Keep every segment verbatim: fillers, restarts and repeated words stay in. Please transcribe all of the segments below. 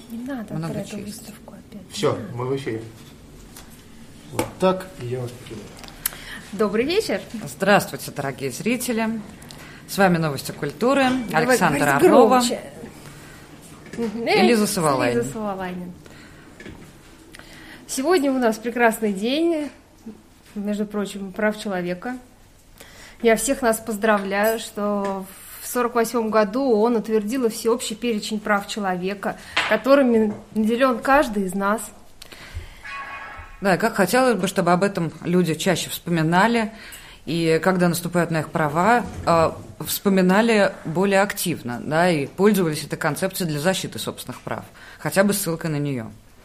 Не надо много про эту чести. выставку опять. Все, мы в эфире. Вот так, и я вас покидаю. Добрый вечер. Здравствуйте, дорогие зрители. С вами «Новости культуры». Давай, Александра говори Орлова громче. и Лиза Савалайн. Лиза Савалайн. Сегодня у нас прекрасный день, между прочим, прав человека. Я всех нас поздравляю, что в сорок восьмом году ООН утвердила всеобщий перечень прав человека, которыми наделен каждый из нас. Да, как хотелось бы, чтобы об этом люди чаще вспоминали, и когда наступают на их права, вспоминали более активно, да, и пользовались этой концепцией для защиты собственных прав, хотя бы ссылкой на нее.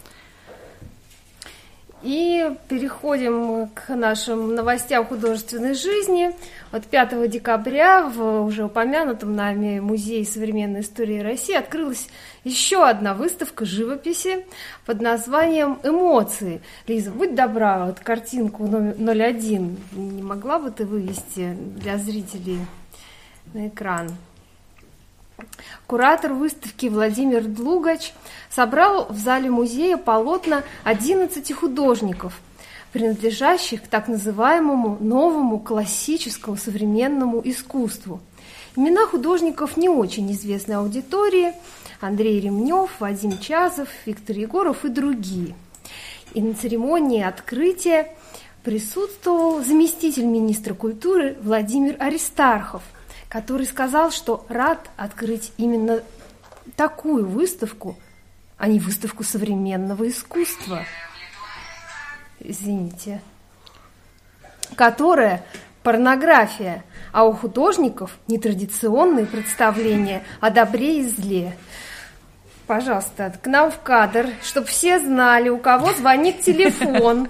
И переходим к нашим новостям художественной жизни. Вот пятого декабря в уже упомянутом нами Музее современной истории России открылась еще одна выставка живописи под названием «Эмоции». Лиза, будь добра, вот картинку ноль один не могла бы ты вывести для зрителей на экран? Куратор выставки Владимир Длугач собрал в зале музея полотна одиннадцати художников, принадлежащих к так называемому новому классическому современному искусству. Имена художников не очень известны аудитории: Андрей Ремнев, Вадим Чазов, Виктор Егоров и другие. И на церемонии открытия присутствовал заместитель министра культуры Владимир Аристархов, который сказал, что рад открыть именно такую выставку, а не выставку современного искусства. Извините. Которая порнография, а у художников нетрадиционные представления о добре и зле. Пожалуйста, к нам в кадр, чтобы все знали, у кого звонит телефон.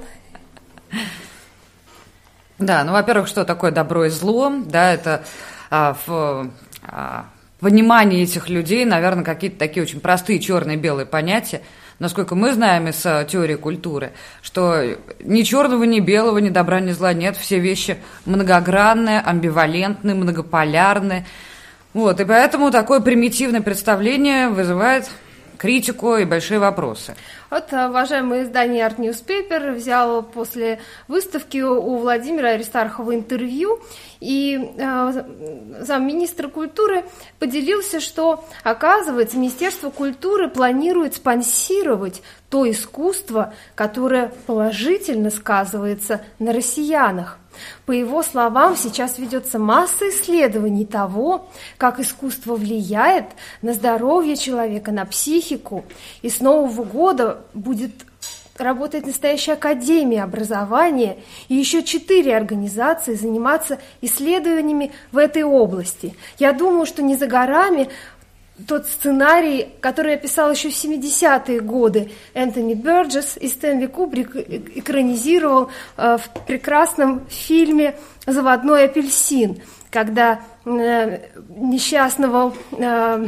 Да, ну, во-первых, что такое добро и зло, да, это... в понимании этих людей, наверное, какие-то такие очень простые черные и белые понятия. Насколько мы знаем из теории культуры, что ни черного, ни белого, ни добра, ни зла нет. Все вещи многогранные, амбивалентные, многополярные. Вот, и поэтому такое примитивное представление вызывает критику и большие вопросы. Вот, уважаемое издание Art Newspaper взяло после выставки у Владимира Аристархова интервью, и э, замминистра культуры поделился, что, оказывается, Министерство культуры планирует спонсировать то искусство, которое положительно сказывается на россиянах. По его словам, сейчас ведется масса исследований того, как искусство влияет на здоровье человека, на психику. И с Нового года будет работать настоящая академия образования и еще четыре организации заниматься исследованиями в этой области. Я думаю, что не за горами тот сценарий, который я писал еще в семидесятые годы, Энтони Бёрджес и Стэнли Кубрик экранизировал э, в прекрасном фильме «Заводной апельсин», когда э, несчастного э,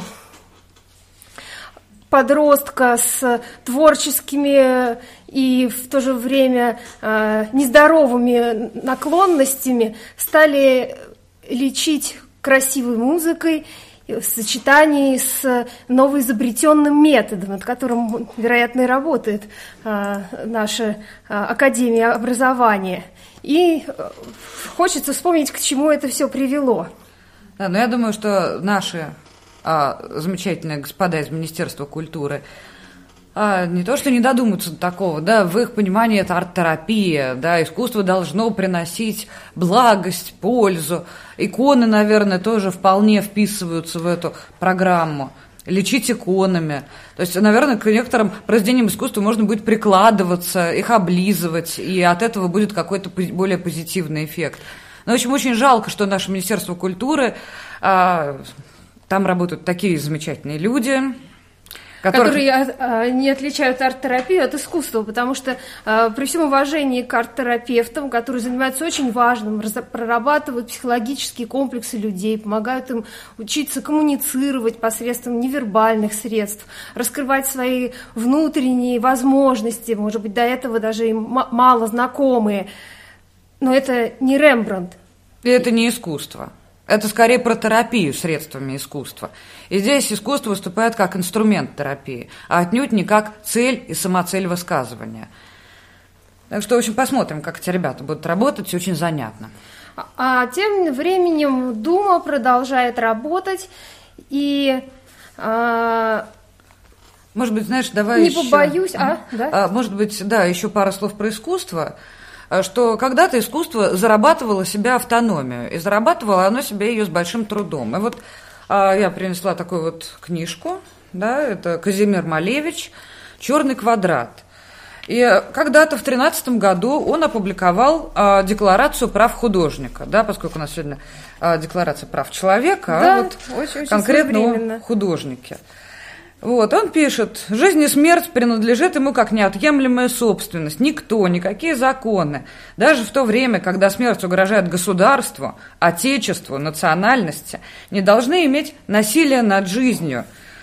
подростка с творческими и в то же время э, нездоровыми наклонностями стали лечить красивой музыкой в сочетании с новоизобретенным методом, над которым, вероятно, и работает а, наша а, Академия образования. И а, хочется вспомнить, к чему это все привело. Да, но я думаю, что наши а, замечательные господа из Министерства культуры а, не то, что не додумаются до такого, да, в их понимании это арт-терапия, да, искусство должно приносить благость, пользу. Иконы, наверное, тоже вполне вписываются в эту программу. Лечить иконами. То есть, наверное, к некоторым произведениям искусства можно будет прикладываться, их облизывать, и от этого будет какой-то более позитивный эффект. Но, в общем, очень жалко, что наше Министерство культуры, а, там работают такие замечательные люди, Которых... которые не отличают арт-терапию от искусства, потому что при всем уважении к арт-терапевтам, которые занимаются очень важным, прорабатывают психологические комплексы людей, помогают им учиться коммуницировать посредством невербальных средств, раскрывать свои внутренние возможности, может быть, до этого даже им мало знакомые, но это не Рембрандт. И это не искусство. Это скорее про терапию средствами искусства. И здесь искусство выступает как инструмент терапии, а отнюдь не как цель и самоцель высказывания. Так что, в общем, посмотрим, как эти ребята будут работать, очень занятно. А тем временем Дума продолжает работать, и... А... Может быть, знаешь, давай Не еще... побоюсь, а? Да? а? Может быть, да, еще пару слов про искусство. Что когда-то искусство зарабатывало себе автономию, и зарабатывало оно себе ее с большим трудом. И вот а, я принесла такую вот книжку, да, это Казимир Малевич «Черный квадрат». И когда-то в тринадцатом году он опубликовал а, Декларацию прав художника, да, поскольку у нас сегодня а, Декларация прав человека, да, а вот очень, очень конкретно о художнике. Вот, он пишет: «Жизнь и смерть принадлежит ему как неотъемлемая собственность. Никто, никакие законы, даже в то время, когда смерть угрожает государству, отечеству, национальности, не должны иметь насилия над жизнью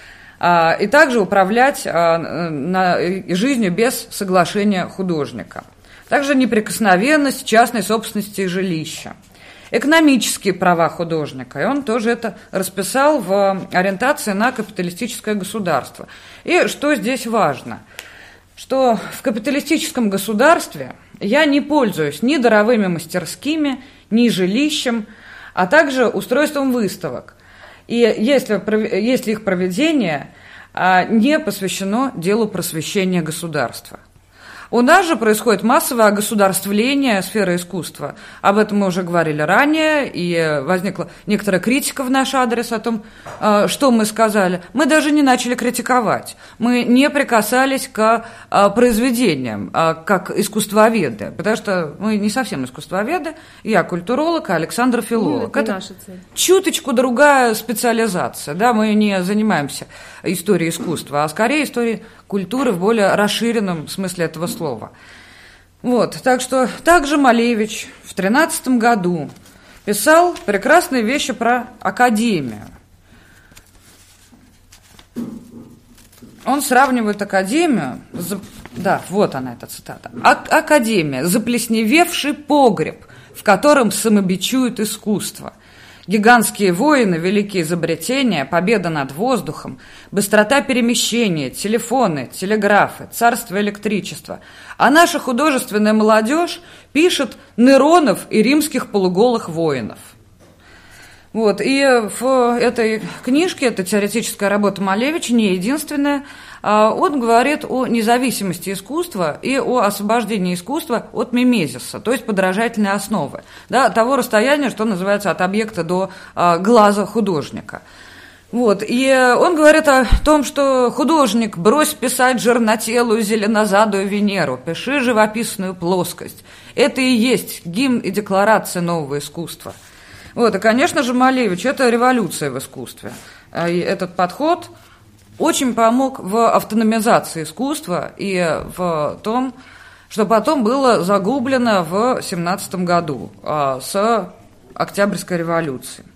а, и также управлять а, на, жизнью без соглашения художника. Также неприкосновенность частной собственности и жилища. Экономические права художника, и он тоже это расписал в ориентации на капиталистическое государство. И что здесь важно, что в капиталистическом государстве я не пользуюсь ни даровыми мастерскими, ни жилищем, а также устройством выставок. И если, если их проведение не посвящено делу просвещения государства. У нас же происходит массовое огосударствление сферы искусства. Об этом мы уже говорили ранее, и возникла некоторая критика в наш адрес о том, что мы сказали. Мы даже не начали критиковать. Мы не прикасались к произведениям, как искусствоведы, потому что мы не совсем искусствоведы. Я культуролог, а Александр филолог. Ну, это, это наша цель. Чуточку другая специализация. Да? Мы не занимаемся историей искусства, а скорее историей культуры в более расширенном смысле этого слова. Вот, так что также Малевич в тринадцатом году писал прекрасные вещи про академию. Он сравнивает академию, да, вот она, эта цитата. Академия – заплесневевший погреб, в котором самобичует искусство. Гигантские войны, великие изобретения, победа над воздухом, быстрота перемещения, телефоны, телеграфы, царство электричества. А наша художественная молодежь пишет Неронов и римских полуголых воинов. Вот, и в этой книжке, это теоретическая работа Малевича, не единственная, он говорит о независимости искусства и о освобождении искусства от мимезиса, то есть подражательной основы, да, того расстояния, что называется, от объекта до глаза художника. Вот, и он говорит о том, что художник, брось писать жирнотелую зеленозадую Венеру, пиши живописную плоскость. Это и есть гимн и декларация нового искусства. Вот, и, конечно же, Малевич – это революция в искусстве. И этот подход очень помог в автономизации искусства и в том, что потом было загублено в семнадцатом году с Октябрьской революцией.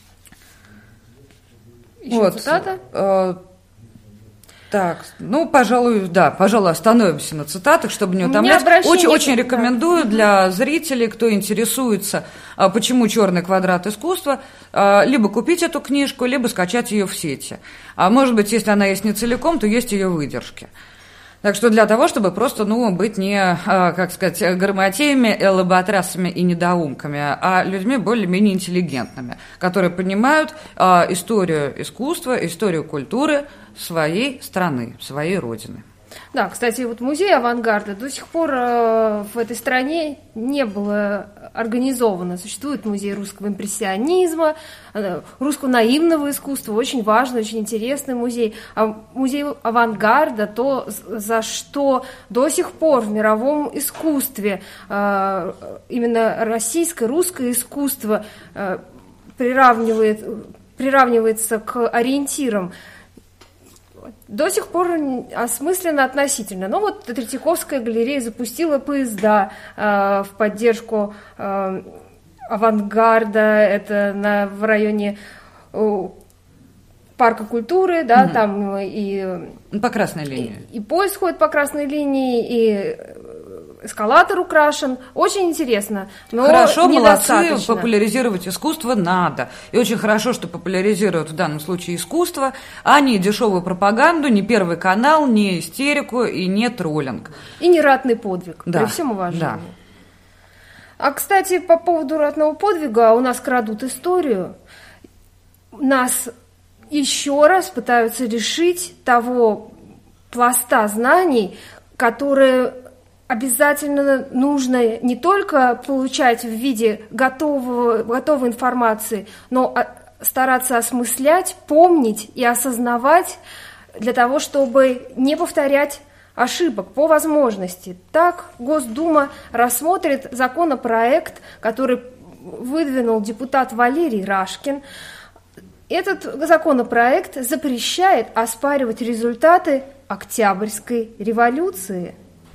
Еще вот. Цитата? Так, ну, пожалуй, да, пожалуй, остановимся на цитатах, чтобы не утомлять. Очень, очень рекомендую да. для зрителей, кто интересуется, почему «Черный квадрат искусства», либо купить эту книжку, либо скачать ее в сети. А может быть, если она есть не целиком, то есть ее выдержки. Так что для того, чтобы просто, ну, быть не, как сказать, грамотеями, лоботрясами и недоумками, а людьми более-менее интеллигентными, которые понимают историю искусства, историю культуры своей страны, своей родины. Да, кстати, вот музей авангарда до сих пор э, в этой стране не было организовано. Существует музей русского импрессионизма, э, русского наивного искусства, очень важный, очень интересный музей. А музей авангарда, то, за что до сих пор в мировом искусстве э, именно российское, русское искусство э, приравнивает, приравнивается к ориентирам, до сих пор осмысленно относительно. Но вот Третьяковская галерея запустила поезда э, в поддержку э, авангарда. Это на, в районе э, парка культуры, да, угу. там и... По красной линии. И, и поезд ходит по красной линии, и эскалатор украшен. Очень интересно, но хорошо, недостаточно. молодцы, популяризировать искусство надо. И очень хорошо, что популяризируют в данном случае искусство, а не дешевую пропаганду, не Первый канал, не истерику и не троллинг. И не ратный подвиг, да. при всем уважении. Да. А, кстати, по поводу ратного подвига, у нас крадут историю. Нас еще раз пытаются лишить того пласта знаний, которые обязательно нужно не только получать в виде готового, готовой информации, но стараться осмыслять, помнить и осознавать для того, чтобы не повторять ошибок по возможности. Так Госдума рассмотрит законопроект, который выдвинул депутат Валерий Рашкин. Этот законопроект запрещает оспаривать результаты Октябрьской революции.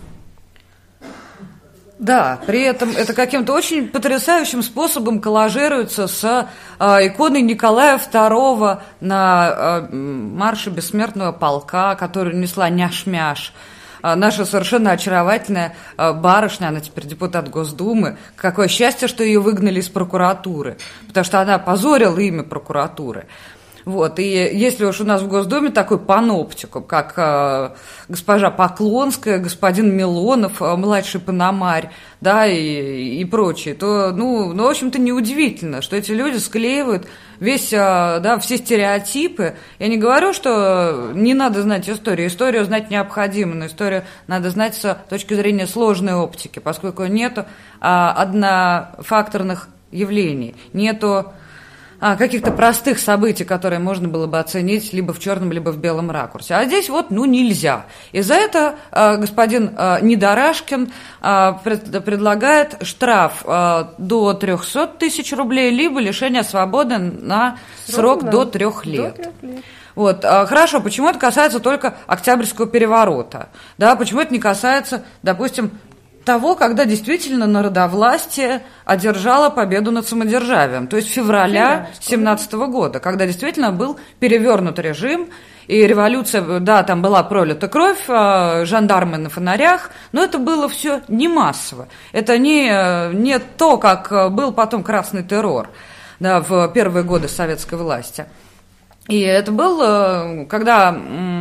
Да, при этом это каким-то очень потрясающим способом коллажируется с э, иконой Николая второго на э, марше бессмертного полка, которую несла няш-мяш. Э, наша совершенно очаровательная э, барышня, она теперь депутат Госдумы. Какое счастье, что ее выгнали из прокуратуры, потому что она позорила имя прокуратуры. Вот, и если уж у нас в Госдуме такой паноптикум, как э, госпожа Поклонская, господин Милонов, э, младший Пономарь, да, и, и прочие, то, ну, ну, в общем-то, неудивительно, что эти люди склеивают весь, э, да, все стереотипы. Я не говорю, что не надо знать историю, историю знать необходимо, но историю надо знать с точки зрения сложной оптики, поскольку нету э, однофакторных явлений, нету каких-то простых событий, которые можно было бы оценить либо в черном, либо в белом ракурсе. А здесь вот, ну, нельзя. И за это э, господин э, Недорашкин э, пред, предлагает штраф э, до трехсот тысяч рублей, либо лишение свободы на срок, срок до трех лет. До трех лет. Вот, а, хорошо, почему это касается только Октябрьского переворота? Да, почему это не касается, допустим, того, когда действительно народовластие одержало победу над самодержавием, то есть февраля семнадцатого года, когда действительно был перевернут режим, и революция, да, там была пролита кровь, жандармы на фонарях, но это было все не массово. Это не, не то, как был потом красный террор, да, в первые годы советской власти. И это был, когда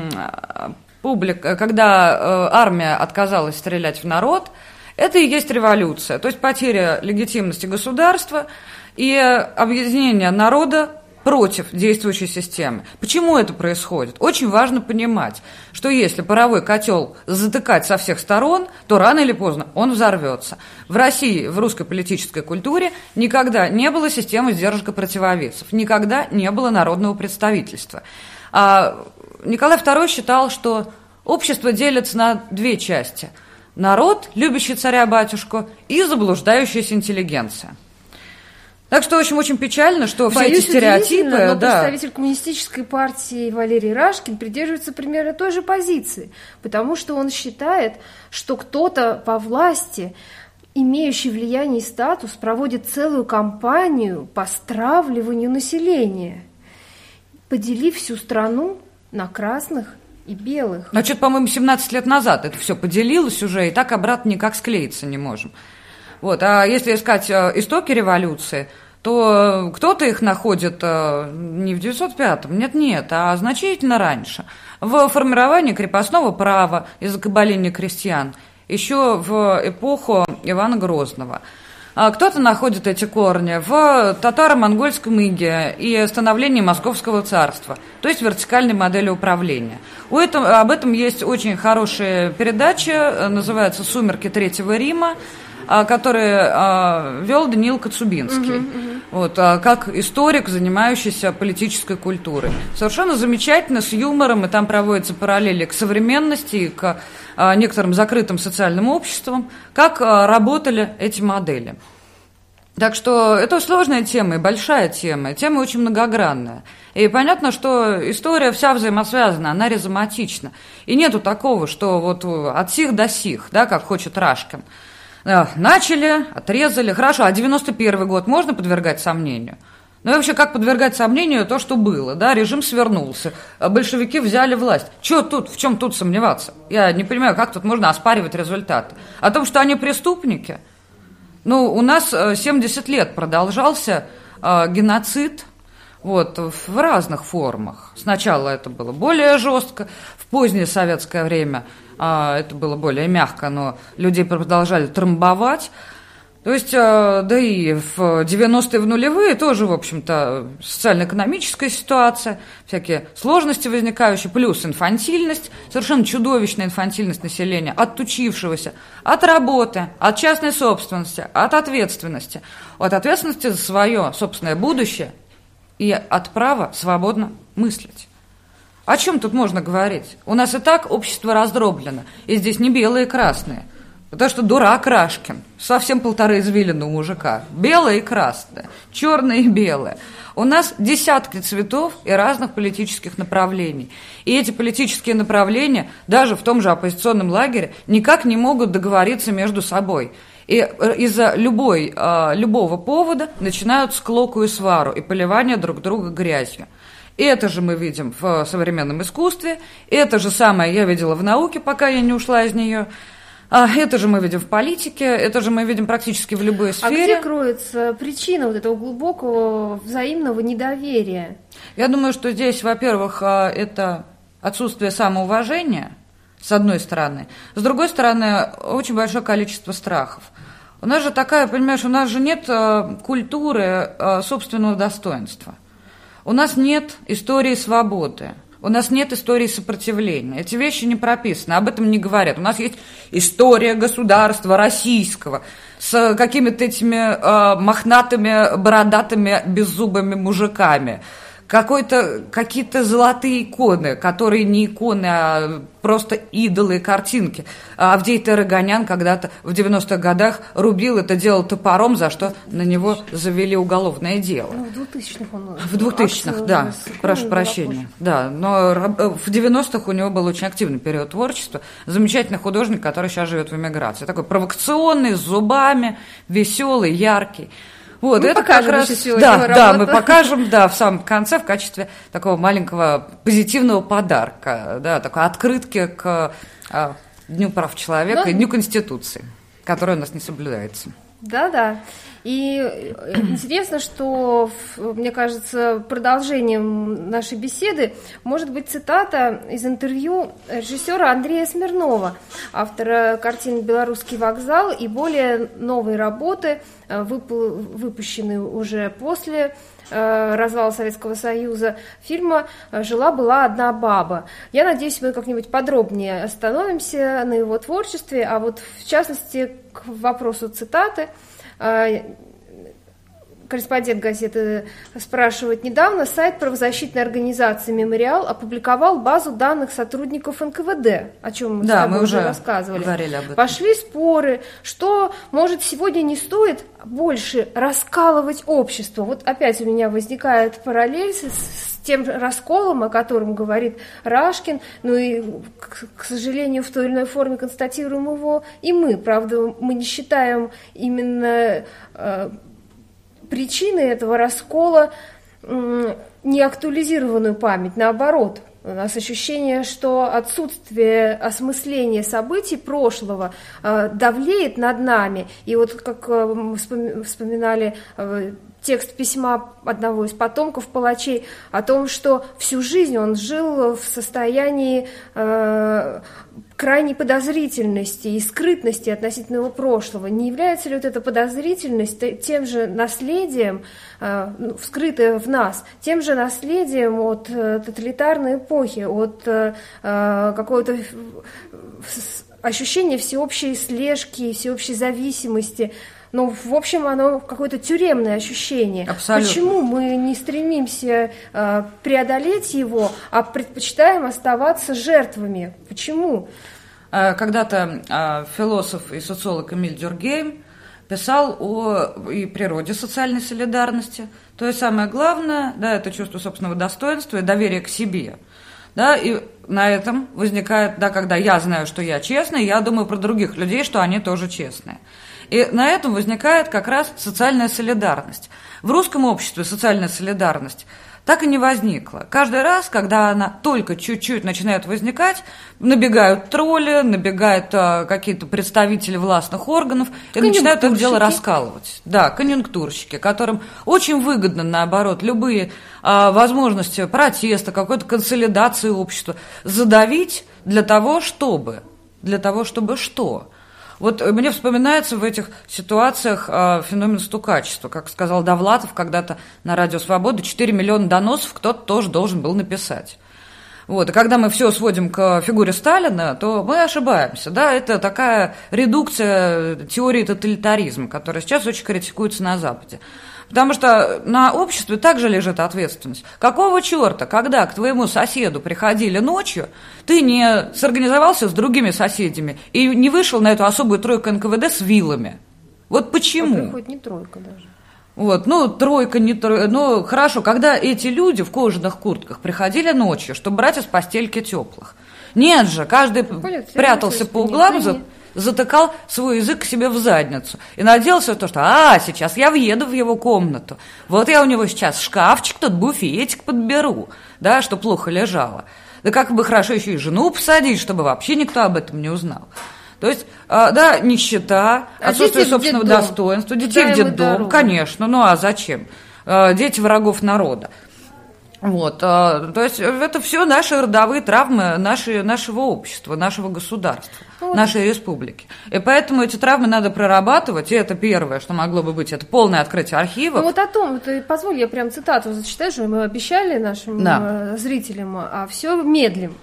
публика, когда армия отказалась стрелять в народ, это и есть революция, то есть потеря легитимности государства и объединение народа против действующей системы. Почему это происходит? Очень важно понимать, что если паровой котел затыкать со всех сторон, то рано или поздно он взорвется. В России, в русской политической культуре никогда не было системы сдержек и противовесов, никогда не было народного представительства. А Николай второй считал, что общество делится на две части – народ, любящий царя-батюшку, и заблуждающаяся интеллигенция. Так что, в общем, очень печально, что все Боюсь, эти стереотипы... но да. представитель коммунистической партии Валерий Рашкин придерживается примерно той же позиции, потому что он считает, что кто-то по власти, имеющий влияние и статус, проводит целую кампанию по стравливанию населения, поделив всю страну на красных и белых. А что-то, по-моему, семнадцать лет назад это все поделилось уже, и так обратно никак склеиться не можем. Вот. А если искать истоки революции, то кто-то их находит не в девятьсот пятом, нет-нет, а значительно раньше. В формировании крепостного права из-за кабаления крестьян, еще в эпоху Ивана Грозного. Кто-то находит эти корни в татаро-монгольском иге и становлении Московского царства, то есть вертикальной модели управления. У этого, об этом есть очень хорошая передача, называется «Сумерки Третьего Рима», который вел Даниил Коцубинский, угу, угу. Вот, как историк, занимающийся политической культурой. Совершенно замечательно, с юмором, и там проводятся параллели к современности и к некоторым закрытым социальным обществам, как работали эти модели. Так что это сложная тема и большая тема, тема очень многогранная. И понятно, что история вся взаимосвязана, она ризоматична. И нету такого, что вот от сих до сих, да, как хочет Рашкин. Начали, отрезали. Хорошо, а девяносто первый год можно подвергать сомнению? Ну и вообще, как подвергать сомнению то, что было, да, режим свернулся, большевики взяли власть. Чего тут, в чем тут сомневаться? Я не понимаю, как тут можно оспаривать результаты. О том, что они преступники? Ну, у нас семьдесят лет продолжался э, геноцид, вот, в разных формах. Сначала это было более жестко, в позднее советское время э, это было более мягко, но людей продолжали трамбовать. То есть, да и в девяностые, в нулевые тоже, в общем-то, социально-экономическая ситуация, всякие сложности возникающие, плюс инфантильность, совершенно чудовищная инфантильность населения, отучившегося от работы, от частной собственности, от ответственности, от ответственности за свое собственное будущее и от права свободно мыслить. О чем тут можно говорить? У нас и так общество раздроблено, и здесь не белые и красные. Потому что дурак Рашкин, совсем полторы извилины у мужика. Белое и красное, черное и белое. У нас десятки цветов и разных политических направлений. И эти политические направления, даже в том же оппозиционном лагере, никак не могут договориться между собой. И из-за любой, любого повода начинают склоку и свару, и поливание друг друга грязью. И это же мы видим в современном искусстве, это же самое я видела в науке, пока я не ушла из нее. Это же мы видим в политике, это же мы видим практически в любой сфере. А где кроется причина вот этого глубокого взаимного недоверия? Я думаю, что здесь, во-первых, это отсутствие самоуважения, с одной стороны. С другой стороны, очень большое количество страхов. У нас же такая, понимаешь, у нас же нет культуры собственного достоинства. У нас нет истории свободы. У нас нет истории сопротивления. Эти вещи не прописаны, об этом не говорят. У нас есть история государства российского с какими-то этими э, мохнатыми, бородатыми, беззубыми мужиками. Какой-то, какие-то золотые иконы, которые не иконы, а просто идолы и картинки. Авдей Тарыганян когда-то в девяностых годах рубил, это делал топором, за что на него завели уголовное дело. Ну, в двухтысячных он... В двухтысячных, да, прошу прощения. Да, но в девяностых у него был очень активный период творчества. Замечательный художник, который сейчас живет в эмиграции. Такой провокационный, с зубами, веселый, яркий. Вот, мы это покажем как раз, еще сегодня да, его да, работу. мы покажем, да, в самом конце в качестве такого маленького позитивного подарка, да, такой открытки к а, Дню прав человека Но... и Дню Конституции, который у нас не соблюдается. Да-да. И интересно, что, мне кажется, продолжением нашей беседы может быть цитата из интервью режиссера Андрея Смирнова, автора картин «Белорусский вокзал» и более новой работы, выпущенной уже после развала Советского Союза, фильма «Жила-была одна баба». Я надеюсь, мы как-нибудь подробнее остановимся на его творчестве, а вот в частности к вопросу цитаты. Корреспондент газеты спрашивает: недавно сайт правозащитной организации «Мемориал» опубликовал базу данных сотрудников эн ка вэ дэ, о чем мы, да, с тобой мы уже рассказывали. Говорили об этом. Пошли споры, что, может, сегодня не стоит больше раскалывать общество. Вот опять у меня возникает параллель с, с тем расколом, о котором говорит Рашкин, ну и, к, к сожалению, в той или иной форме констатируем его и мы. Правда, мы не считаем именно... Э, причиной этого раскола неактуализированную память, наоборот. У нас ощущение, что отсутствие осмысления событий прошлого э, давлеет над нами. И вот как э, мы вспоминали э, текст письма одного из потомков палачей о том, что всю жизнь он жил в состоянии э, крайней подозрительности и скрытности относительно его прошлого. Не является ли вот эта подозрительность тем же наследием, э, вскрытое в нас, тем же наследием от э, тоталитарной эпохи, от э, какого-то ощущения всеобщей слежки, всеобщей зависимости? Ну, в общем, оно какое-то тюремное ощущение. Абсолютно. Почему мы не стремимся э, преодолеть его, а предпочитаем оставаться жертвами? Почему? Когда-то э, философ и социолог Эмиль Дюркгейм писал о и природе социальной солидарности. То есть самое главное, да, это чувство собственного достоинства и доверие к себе. Да, и на этом возникает, да, когда я знаю, что я честный, я думаю про других людей, что они тоже честные. И на этом возникает как раз социальная солидарность. В русском обществе социальная солидарность так и не возникла. Каждый раз, когда она только чуть-чуть начинает возникать, набегают тролли, набегают а, какие-то представители властных органов и начинают это дело раскалывать. Да, конъюнктурщики, которым очень выгодно, наоборот, любые а, возможности протеста, какой-то консолидации общества задавить для того, чтобы, для того, чтобы что? Вот мне вспоминается в этих ситуациях э, феномен стукачества. Как сказал Довлатов когда-то на Радио Свобода, четыре миллиона доносов кто-то тоже должен был написать. Вот. И когда мы все сводим к фигуре Сталина, то мы ошибаемся. Да? Это такая редукция теории тоталитаризма, которая сейчас очень критикуется на Западе. Потому что на обществе также лежит ответственность. Какого черта, когда к твоему соседу приходили ночью, ты не сорганизовался с другими соседями и не вышел на эту особую тройку эн ка вэ дэ с вилами? Вот почему? А приходит не тройка даже. Вот, ну, тройка, не тройка. Ну, хорошо, когда эти люди в кожаных куртках приходили ночью, чтобы брать из постельки теплых. Нет же, каждый Полиция, прятался по углам, за... затыкал свой язык к себе в задницу и надеялся то, что «а, сейчас я въеду в его комнату, вот я у него сейчас шкафчик, тут буфетик подберу», да, что плохо лежало. Да как бы хорошо еще и жену посадить, чтобы вообще никто об этом не узнал. То есть, да, нищета, а отсутствие собственного достоинства, детей в детдом, конечно, ну а зачем? Дети врагов народа. Вот, то есть это все наши родовые травмы наши, нашего общества, нашего государства, вот. Нашей республики. И поэтому эти травмы надо прорабатывать, и это первое, что могло бы быть, это полное открытие архивов. Ну вот о том, ты позволь, я прям цитату зачитаю, что мы обещали нашим да. зрителям, а все медлим.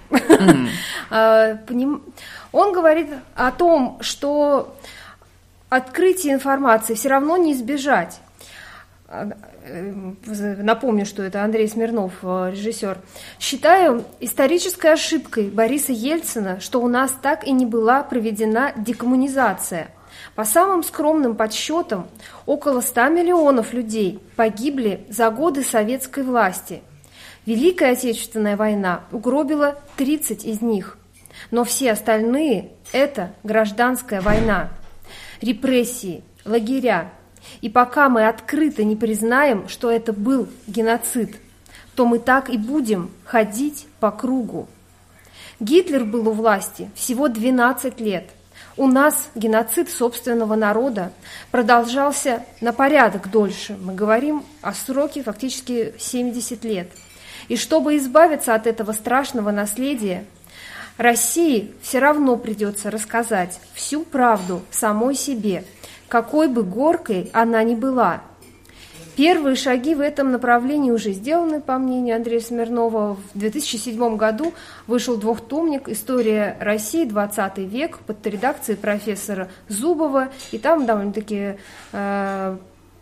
Mm. Он говорит о том, что открытие информации все равно не избежать. Напомню, что это Андрей Смирнов, режиссер. Считаю исторической ошибкой Бориса Ельцина, что у нас так и не была проведена декоммунизация. По самым скромным подсчетам, около ста миллионов людей погибли за годы советской власти. Великая Отечественная война угробила тридцать из них, но все остальные – это гражданская война, репрессии, лагеря. И пока мы открыто не признаем, что это был геноцид, то мы так и будем ходить по кругу. Гитлер был у власти всего двенадцать лет. У нас геноцид собственного народа продолжался на порядок дольше. Мы говорим о сроке фактически семьдесят лет. И чтобы избавиться от этого страшного наследия, России все равно придется рассказать всю правду самой себе, какой бы горкой она ни была. Первые шаги в этом направлении уже сделаны, по мнению Андрея Смирнова. В две тысячи седьмом году вышел двухтомник «История России. двадцатый век» под редакцией профессора Зубова. И там довольно-таки э,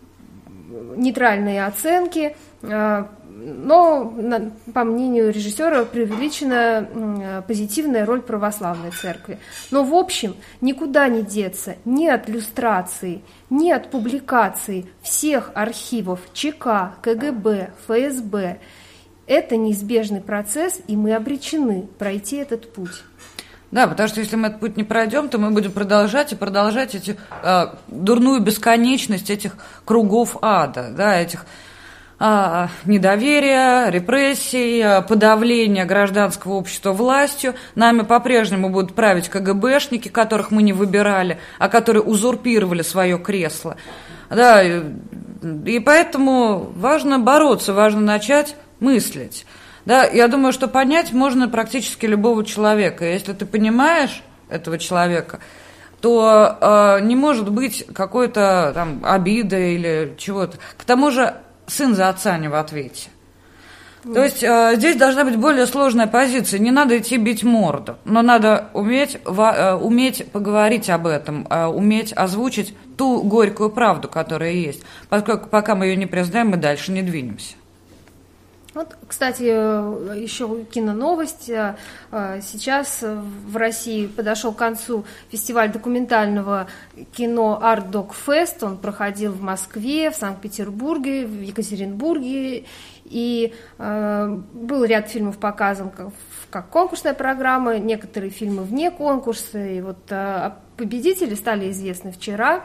нейтральные оценки, э, но, по мнению режиссера, преувеличена позитивная роль православной церкви. Но, в общем, никуда не деться ни от люстрации, ни от публикаций всех архивов ЧК, ка гэ бэ, эф эс бэ. Это неизбежный процесс, и мы обречены пройти этот путь. Да, потому что если мы этот путь не пройдем, то мы будем продолжать и продолжать эти, э, дурную бесконечность этих кругов ада, да, этих А, недоверие, репрессии, подавление гражданского общества властью. Нами по-прежнему будут править ка гэ бэшники, которых мы не выбирали, а которые узурпировали свое кресло. Да, и, и поэтому важно бороться, важно начать мыслить. Да, я думаю, что понять можно практически любого человека. Если ты понимаешь этого человека, то э, не может быть какой-то там обиды или чего-то. К тому же сын за отца не в ответе. Mm. То есть э, здесь должна быть более сложная позиция. Не надо идти бить морду, но надо уметь, во, э, уметь поговорить об этом, э, уметь озвучить ту горькую правду, которая есть. Поскольку пока мы ее не признаем, мы дальше не двинемся. Вот, кстати, еще киноновость. Сейчас в России подошел к концу фестиваль документального кино Art Doc Fest. Он проходил в Москве, в Санкт-Петербурге, в Екатеринбурге. И э, был ряд фильмов показан как, как конкурсная программа, некоторые фильмы вне конкурса. И вот э, победители стали известны вчера.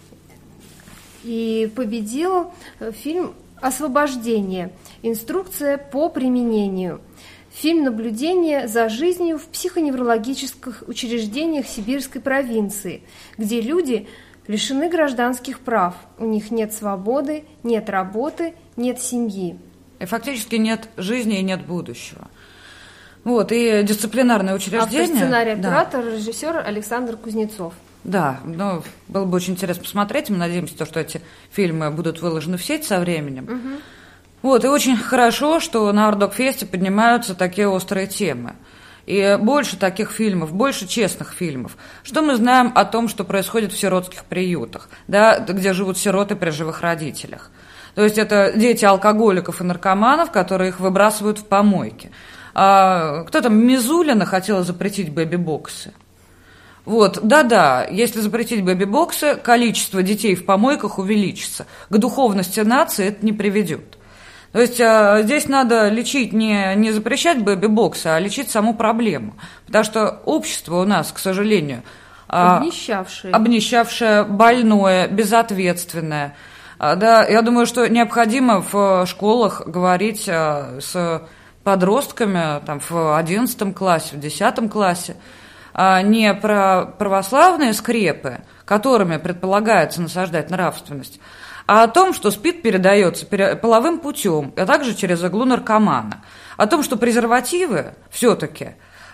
И победил фильм «Освобождение. Инструкция по применению». Фильм наблюдения за жизнью в психоневрологических учреждениях сибирской провинции, где люди лишены гражданских прав. У них нет свободы, нет работы, нет семьи. И фактически нет жизни и нет будущего. Вот, и дисциплинарное учреждение... Автор сценария, да. оператор, режиссер Александр Кузнецов. Да, ну, было бы очень интересно посмотреть. Мы надеемся, что эти фильмы будут выложены в сеть со временем. Угу. Вот, и очень хорошо, что на Art Doc Fest поднимаются такие острые темы. И больше таких фильмов, больше честных фильмов. Что мы знаем о том, что происходит в сиротских приютах, да, где живут сироты при живых родителях? То есть это дети алкоголиков и наркоманов, которые их выбрасывают в помойки. А, кто там, Мизулина хотела запретить бэби-боксы. Вот, да-да, если запретить бэби-боксы, количество детей в помойках увеличится. К духовности нации это не приведет. То есть а, здесь надо лечить, не, не запрещать бэби-боксы, а лечить саму проблему. Потому что общество у нас, к сожалению, обнищавшее, а, обнищавшее, больное, безответственное. А, да, я думаю, что необходимо в школах говорить а, с подростками там, в одиннадцатом классе, в десятом классе, не про православные скрепы, которыми предполагается насаждать нравственность, а о том, что СПИД передается половым путем, а также через иглу наркомана. О том, что презервативы все-таки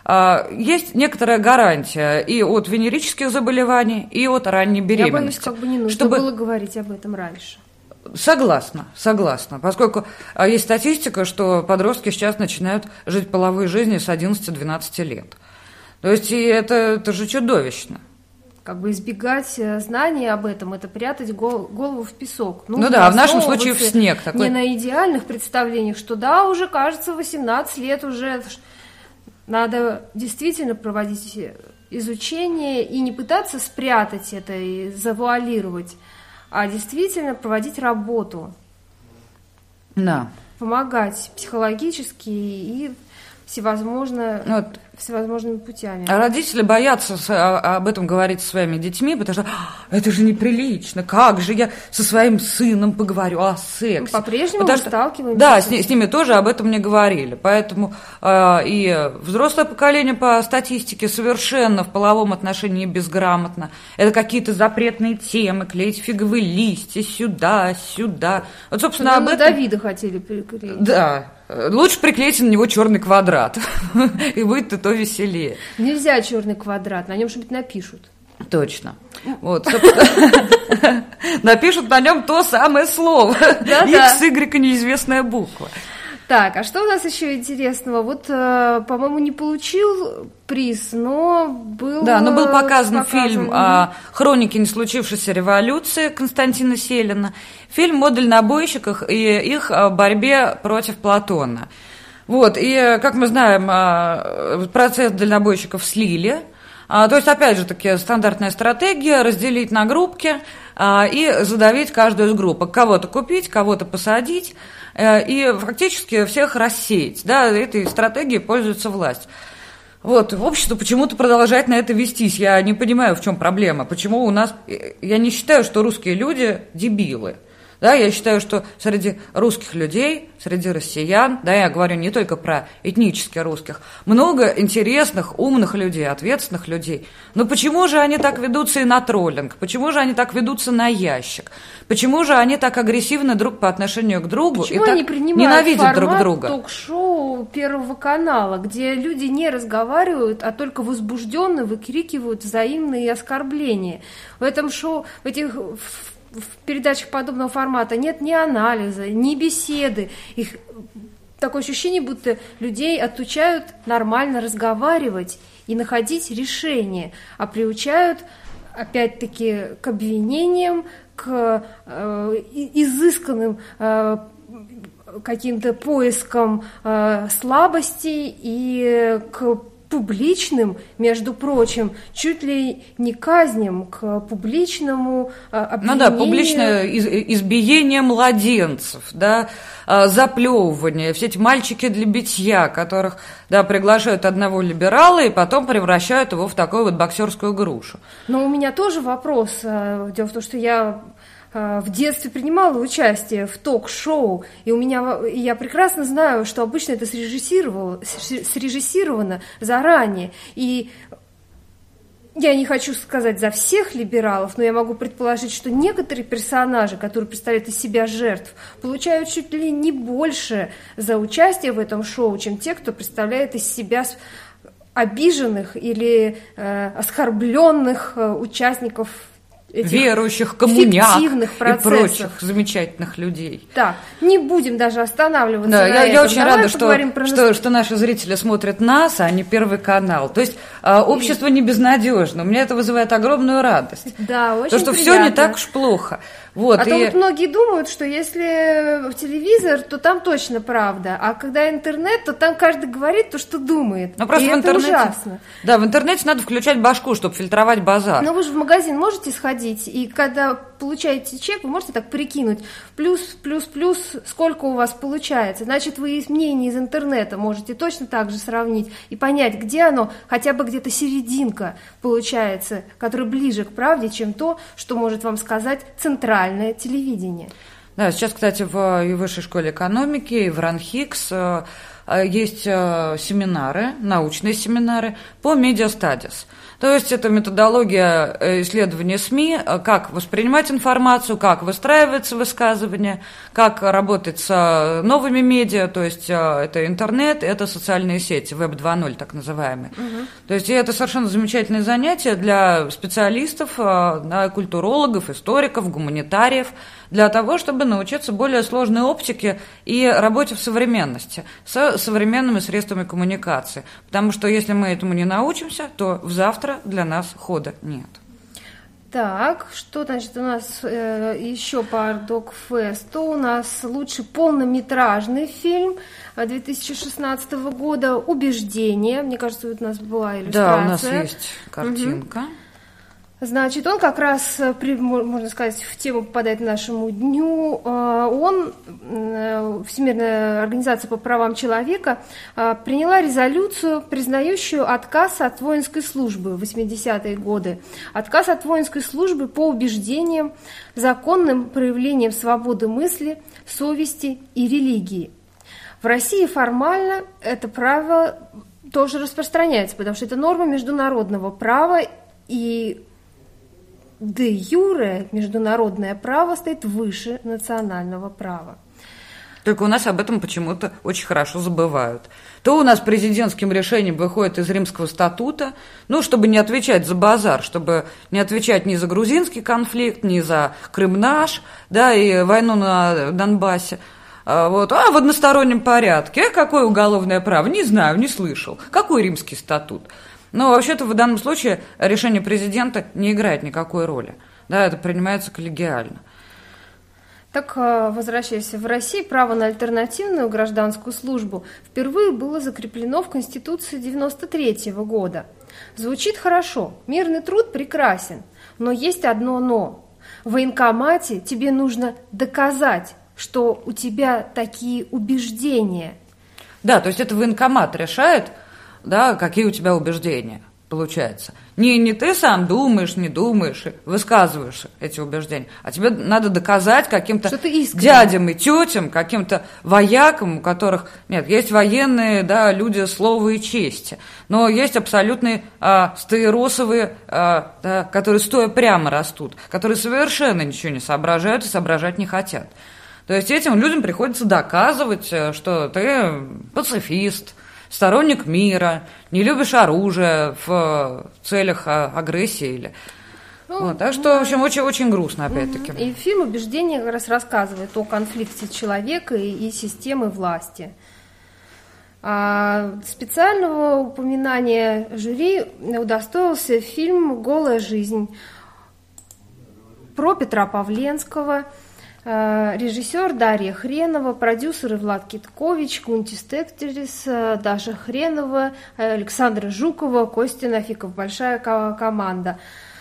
есть некоторая гарантия и от венерических заболеваний, и от ранней беременности. Я боюсь, как бы не нужно чтобы... было говорить об этом раньше. Согласна, согласна, поскольку есть статистика, что подростки сейчас начинают жить половой жизнью с одиннадцати-двенадцати лет. То есть и это, это же чудовищно. Как бы избегать знаний об этом, это прятать голову в песок. Ну, ну да, в нашем случае в снег. Такой... Не на идеальных представлениях, что да, уже кажется, восемнадцать лет уже надо действительно проводить изучение и не пытаться спрятать это и завуалировать, а действительно проводить работу. Да. Помогать психологически и всевозможно, вот. всевозможными путями. А родители боятся об этом говорить со своими детьми, потому что это же неприлично, как же я со своим сыном поговорю о сексе. По-прежнему мы сталкиваемся. Да, с, с ними тоже об этом не говорили, поэтому э, и взрослое поколение по статистике совершенно в половом отношении безграмотно. Это какие-то запретные темы, клеить фиговые листья сюда, сюда. Вот, собственно, ну, об на этом... Давида хотели приклеить. Да. Лучше приклейте на него черный квадрат, и будет то веселее. Нельзя черный квадрат, на нем что-нибудь напишут. Точно. Вот, напишут на нем то самое слово. Икс, Y, неизвестная буква. Так, а что у нас еще интересного? Вот, по-моему, не получил приз, но был... Да, но был показан, показан фильм о хронике не случившейся революции Константина Селина, фильм о дальнобойщиках и их борьбе против Платона. Вот, и, как мы знаем, процесс дальнобойщиков слили. То есть, опять же таки, стандартная стратегия – разделить на группки и задавить каждую из группок. Кого-то купить, кого-то посадить и фактически всех рассеять. Да, этой стратегией пользуется власть. Вот, общество почему-то продолжает на это вестись. Я не понимаю, в чем проблема. Почему у нас... Я не считаю, что русские люди дебилы. Да, я считаю, что среди русских людей, среди россиян, да, я говорю не только про этнически русских, много интересных, умных людей, ответственных людей. Но почему же они так ведутся и на троллинг? Почему же они так ведутся на ящик? Почему же они так агрессивны друг по отношению к другу Почему и так они принимают ненавидят друг друга? Ток-шоу Первого канала, где люди не разговаривают, а только возбужденно выкрикивают взаимные оскорбления. В этом шоу, в этих... в передачах подобного формата нет ни анализа, ни беседы. Их такое ощущение, будто людей отучают нормально разговаривать и находить решения, а приучают, опять-таки, к обвинениям, к э, изысканным э, каким-то поискам э, слабостей и к публичным, между прочим, чуть ли не казням, к публичному э, обвинению. Ну да, публичное из, избиение младенцев, да, э, заплевывание, все эти мальчики для битья, которых, да, приглашают одного либерала и потом превращают его в такую вот боксерскую грушу. Но у меня тоже вопрос. Дело в том, что я в детстве принимала участие в ток-шоу, и у меня, и я прекрасно знаю, что обычно это срежиссировано, срежиссировано заранее. И я не хочу сказать за всех либералов, но я могу предположить, что некоторые персонажи, которые представляют из себя жертв, получают чуть ли не больше за участие в этом шоу, чем те, кто представляет из себя обиженных или э, оскорбленных э, участников верующих, коммуняк и прочих замечательных людей. Так, не будем даже останавливаться да, на я, этом. Я очень Давай рада, что, про... что, что наши зрители смотрят нас, а не Первый канал. То есть э, общество не безнадежно. У меня это вызывает огромную радость. Да, очень То, что приятно. Все не так уж плохо. Вот, а и... то вот многие думают, что если в телевизор, то там точно правда, а когда интернет, то там каждый говорит то, что думает. Ну, просто и в это интернете, ужасно. Да, в интернете надо включать башку, чтобы фильтровать базар. Но вы же в магазин можете сходить, и когда получаете чек, вы можете так прикинуть, плюс, плюс, плюс, сколько у вас получается. Значит, вы из мнений из интернета можете точно так же сравнить и понять, где оно, хотя бы где-то серединка получается, которая ближе к правде, чем то, что может вам сказать центральное телевидение. Да, сейчас, кстати, в и высшей школе экономики, и в РАНХИКС есть семинары, научные семинары по медиастадис. То есть это методология исследования СМИ, как воспринимать информацию, как выстраивается высказывание, как работать с новыми медиа, то есть это интернет, это социальные сети, веб два ноль так называемые. Угу. То есть это совершенно замечательное занятие для специалистов, культурологов, историков, гуманитариев, для того, чтобы научиться более сложной оптике и работе в современности, с современными средствами коммуникации. Потому что если мы этому не научимся, то завтра для нас хода нет. Так, что значит у нас э, еще по Ардокфесту? У нас лучший полнометражный фильм две тысячи шестнадцатого года «Убеждение». Мне кажется, у нас была иллюстрация. Да, у нас есть картинка. Угу. Значит, он как раз, можно сказать, в тему попадает нашему дню. Он, Всемирная организация по правам человека, приняла резолюцию, признающую отказ от воинской службы в восьмидесятые годы. Отказ от воинской службы по убеждениям, законным проявлениям свободы мысли, совести и религии. В России формально это право тоже распространяется, потому что это норма международного права, и де юре международное право стоит выше национального права. Только у нас об этом почему-то очень хорошо забывают. То у нас президентским решением выходит из Римского статута, ну, чтобы не отвечать за базар, чтобы не отвечать ни за грузинский конфликт, ни за Крым наш, да, и войну на Донбассе. Вот. А в одностороннем порядке. Какое уголовное право? Не знаю, не слышал. Какой Римский статут? Но вообще-то в данном случае решение президента не играет никакой роли. Да, это принимается коллегиально. Так, возвращаясь в Россию, право на альтернативную гражданскую службу впервые было закреплено в Конституции девяносто третьего года. Звучит хорошо, мирный труд прекрасен, но есть одно «но». В военкомате тебе нужно доказать, что у тебя такие убеждения. Да, то есть это военкомат решает, да, какие у тебя убеждения, получается. Не, не ты сам думаешь, не думаешь, высказываешь эти убеждения, а тебе надо доказать каким-то дядям и тетям, каким-то воякам, у которых, нет, есть военные, да, люди слова и чести, но есть абсолютные а, стаиросовые, а, да, которые стоя прямо растут, которые совершенно ничего не соображают и соображать не хотят. То есть этим людям приходится доказывать, что ты пацифист, сторонник мира, не любишь оружие в целях агрессии. Или... Ну, вот, так что, в общем, очень-очень грустно, опять-таки. И фильм «Убеждение» как раз рассказывает о конфликте человека и, и системы власти. А специального упоминания жюри удостоился фильм «Голая жизнь» про Петра Павленского. Режиссер Дарья Хренова, продюсеры Влад Киткович, Гунтис Тектерис, Даша Хренова, Александра Жукова, Костя Нафиков. Большая команда.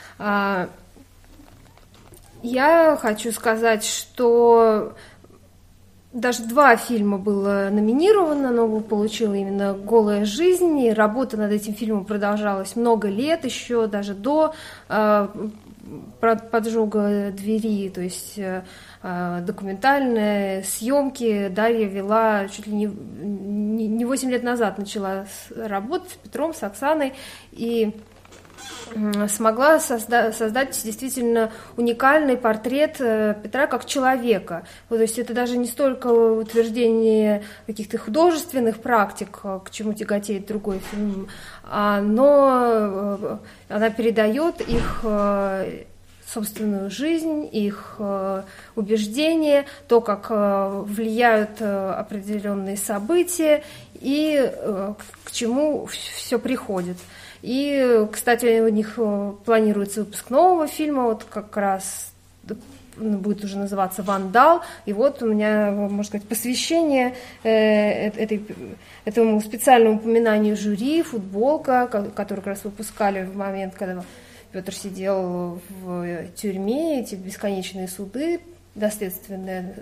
Я хочу сказать, что даже два фильма было номинировано, но получила именно «Голая жизнь», и работа над этим фильмом продолжалась много лет, еще даже до э, поджога двери, то есть э, документальные съемки Дарья вела чуть ли не, не восемь лет назад, начала работать с Петром, с Оксаной, и смогла созда- создать действительно уникальный портрет Петра как человека. Вот, то есть это даже не столько утверждение каких-то художественных практик, к чему тяготеет другой фильм, а, но она передает их собственную жизнь, их убеждения, то, как влияют определенные события и к чему все приходит. И, кстати, у них планируется выпуск нового фильма, вот как раз будет уже называться «Вандал». И вот у меня, можно сказать, посвящение этой, этому специальному упоминанию жюри, футболка, которую как раз выпускали в момент, когда Петр сидел в тюрьме, эти бесконечные суды, доследственное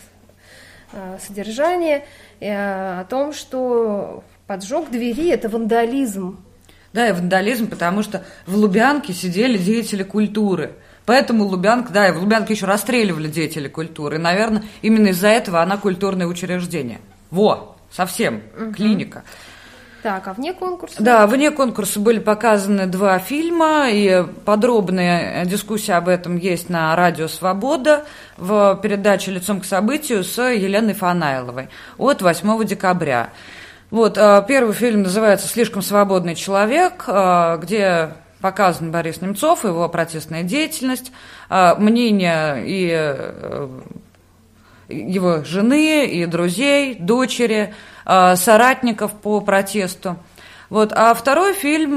содержание, о том, что поджог двери – это вандализм. Да, и вандализм, потому что в Лубянке сидели деятели культуры. Поэтому Лубянка, да, и в Лубянке еще расстреливали деятелей культуры. И, наверное, именно из-за этого она культурное учреждение. Во, совсем, угу. Клиника. Так, а вне конкурса? Да, вне конкурса были показаны два фильма, и подробная дискуссия об этом есть на Радио Свобода в передаче «Лицом к событию» с Еленой Фанайловой от восьмого декабря. Вот, первый фильм называется «Слишком свободный человек», где показан Борис Немцов, его протестная деятельность, мнение и его жены, и друзей, дочери, соратников по протесту. Вот, а второй фильм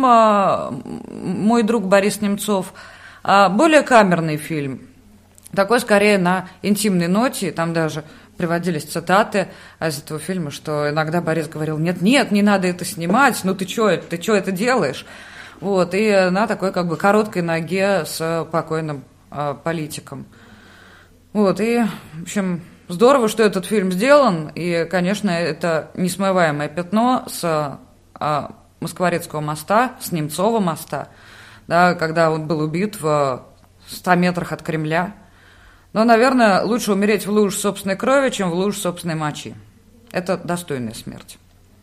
«Мой друг Борис Немцов», более камерный фильм, такой скорее на интимной ноте, там даже приводились цитаты из этого фильма, что иногда Борис говорил: нет-нет, не надо это снимать, ну ты что, ты что это делаешь? Вот, и на такой как бы короткой ноге с покойным э, политиком. Вот, и, в общем, здорово, что этот фильм сделан, и, конечно, это несмываемое пятно с э, Москворецкого моста, с Немцова моста, да, когда он был убит в ста метрах от Кремля. Но, наверное, лучше умереть в луже собственной крови, чем в луже собственной мочи. Это достойная смерть.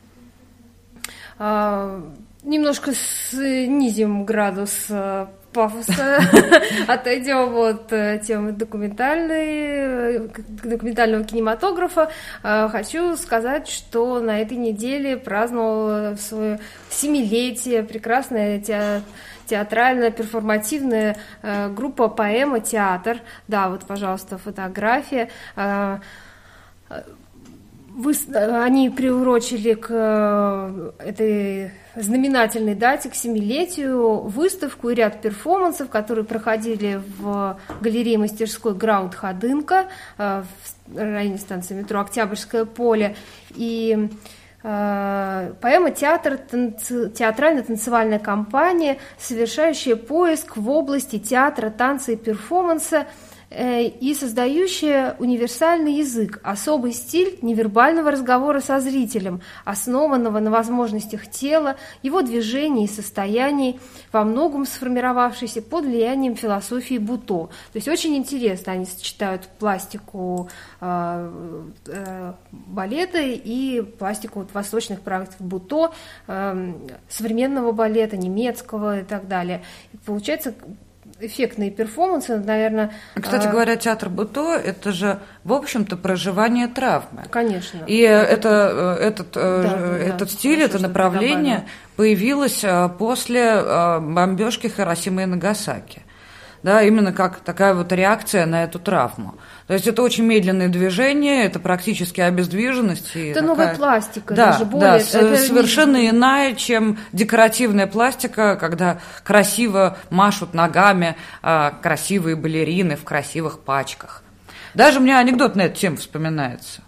А, немножко снизим градус пафоса, отойдем от темы документальной, документального кинематографа. Хочу сказать, что на этой неделе праздновала свое семилетие прекрасная театр. Театральная, перформативная э, группа «Поэма Театр». Да, вот, пожалуйста, фотография. Э, вы, они приурочили к э, этой знаменательной дате, к семилетию, выставку и ряд перформансов, которые проходили в галерее мастерской «Граунд Ходынка» э, в районе станции метро «Октябрьское поле». И поэма «Театр» – театрально-танцевальная компания, совершающая поиск в области театра, танца и перформанса и создающая универсальный язык, особый стиль невербального разговора со зрителем, основанного на возможностях тела, его движений и состояний, во многом сформировавшийся под влиянием философии Буто. То есть очень интересно, они сочетают пластику э, э, балета и пластику вот, восточных практик Буто, э, современного балета, немецкого и так далее. И получается эффектные перформансы, наверное... Кстати говоря, театр Буто – это же, в общем-то, проживание травмы. Конечно. И это, этот, да, этот да, стиль, это направление появилось после бомбежки Хиросимы и Нагасаки. Да, именно как такая вот реакция на эту травму. То есть это очень медленное движение, это практически обездвиженность. Это такая... новая пластика, да, даже более... Да, это совершенно не... иная, чем декоративная пластика, когда красиво машут ногами а, красивые балерины в красивых пачках. Даже у меня анекдот на эту тему вспоминается.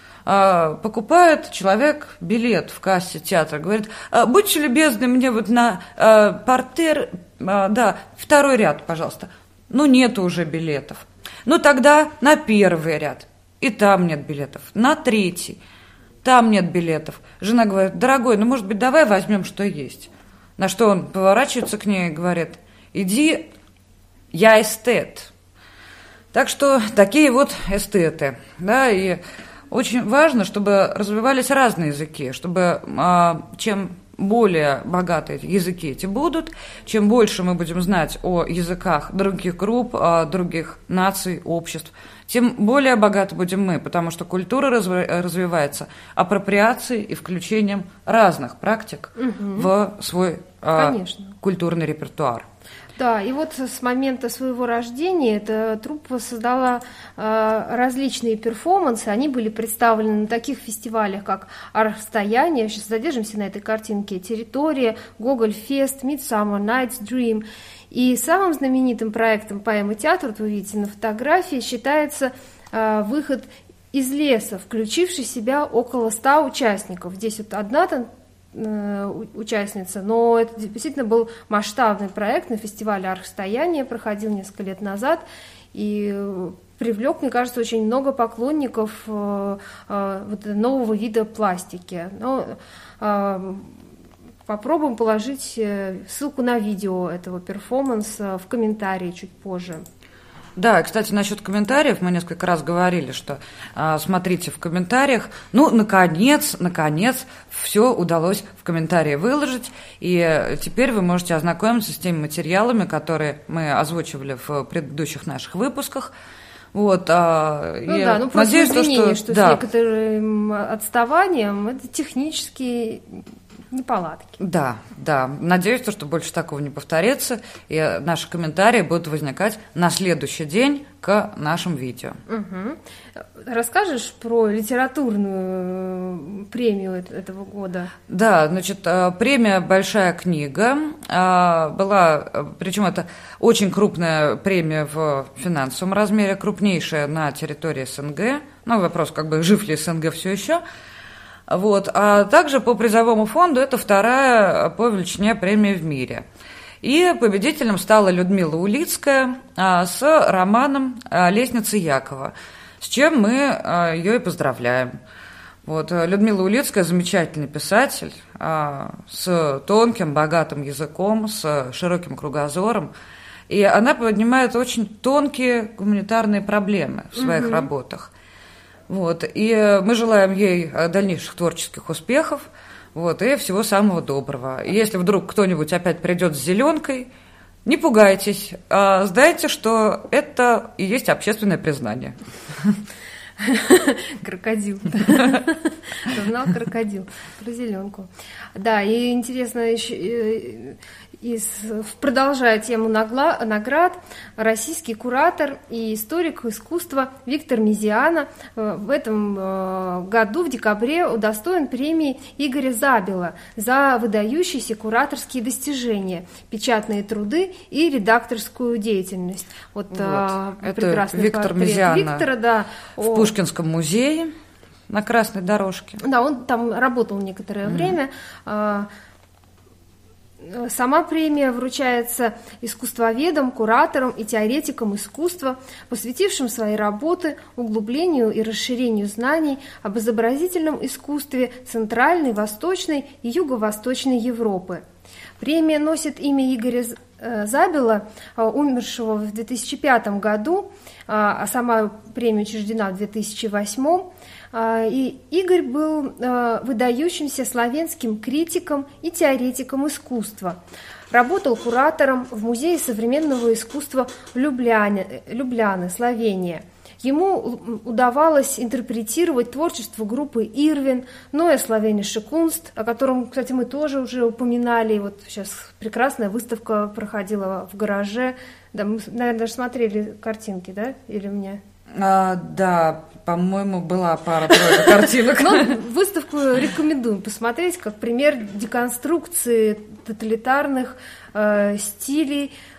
Покупает человек билет в кассе театра, говорит: будьте любезны, мне вот на партер, да, второй ряд, пожалуйста. Ну, нету уже билетов. Ну, тогда на первый ряд. И там нет билетов. На третий. Там нет билетов. Жена говорит: дорогой, ну, может быть, давай возьмем, что есть. На что он поворачивается к ней и говорит: иди, я эстет. Так что такие вот эстеты, да, и очень важно, чтобы развивались разные языки, чтобы а, чем более богатые языки эти будут, чем больше мы будем знать о языках других групп, других наций, обществ, тем более богаты будем мы, потому что культура развивается апроприацией и включением разных практик угу. в свой а, культурный репертуар. Да, и вот с момента своего рождения эта труппа создала э, различные перформансы. Они были представлены на таких фестивалях, как «Архстояние», сейчас задержимся на этой картинке, «Территория», «Гоголь-фест», «Midsummer Night's Dream». И самым знаменитым проектом поэмы-театра, вот вы видите на фотографии, считается э, выход из леса, включивший в себя около ста участников. Здесь вот одна там участница, но это действительно был масштабный проект на фестивале «Архстояние», проходил несколько лет назад и привлек, мне кажется, очень много поклонников вот нового вида пластики. Но попробуем положить ссылку на видео этого перформанса в комментарии чуть позже. Да, кстати, насчет комментариев мы несколько раз говорили, что а, смотрите в комментариях. Ну, наконец, наконец, все удалось в комментарии выложить, и теперь вы можете ознакомиться с теми материалами, которые мы озвучивали в предыдущих наших выпусках. Вот, а, ну да, ну просто надеюсь, извинение, что, что да. с некоторым отставанием это технически неполадки. Да, да. Надеюсь, что больше такого не повторится, и наши комментарии будут возникать на следующий день к нашим видео. Угу. Расскажешь про литературную премию этого года? Да, значит, премия «Большая книга» была, причем это очень крупная премия в финансовом размере, крупнейшая на территории СНГ. Ну, вопрос, как бы, жив ли СНГ все еще. Вот. А также по призовому фонду это вторая по величине премия в мире. И победителем стала Людмила Улицкая а, с романом «Лестница Якова», с чем мы а, ее и поздравляем. Вот. Людмила Улицкая замечательный писатель а, с тонким, богатым языком, с широким кругозором. И она поднимает очень тонкие гуманитарные проблемы в своих угу. работах. Вот, и мы желаем ей дальнейших творческих успехов, вот, и всего самого доброго. И если вдруг кто-нибудь опять придет с зеленкой, не пугайтесь, а знайте, что это и есть общественное признание. Крокодил. Журнал «Крокодил» про зеленку. Да, и интересно еще... И продолжая тему наград, российский куратор и историк искусства Виктор Мезиана в этом году в декабре удостоен премии Игоря Забела за выдающиеся кураторские достижения, печатные труды и редакторскую деятельность. Вот, вот. Это прекрасный Виктор Мезиана Виктора, да, в Пушкинском музее на Красной дорожке. Да, он там работал некоторое mm. время. Сама премия вручается искусствоведам, кураторам и теоретикам искусства, посвятившим свои работы углублению и расширению знаний об изобразительном искусстве Центральной, Восточной и Юго-Восточной Европы. Премия носит имя Игоря Забела, умершего в две тысячи пятом году, а сама премия учреждена в две тысячи восьмом. И Игорь был выдающимся славянским критиком и теоретиком искусства. Работал куратором в Музее современного искусства Любляне, Любляны, Словения. Ему удавалось интерпретировать творчество группы Ирвин, Neue Slowenische Kunst, о котором, кстати, мы тоже уже упоминали. Вот сейчас прекрасная выставка проходила в гараже. Да, мы, наверное, даже смотрели картинки, да? Или мне? А, да, по-моему, была пара-тройка картинок. Но выставку рекомендуем посмотреть как пример деконструкции тоталитарных э, стилей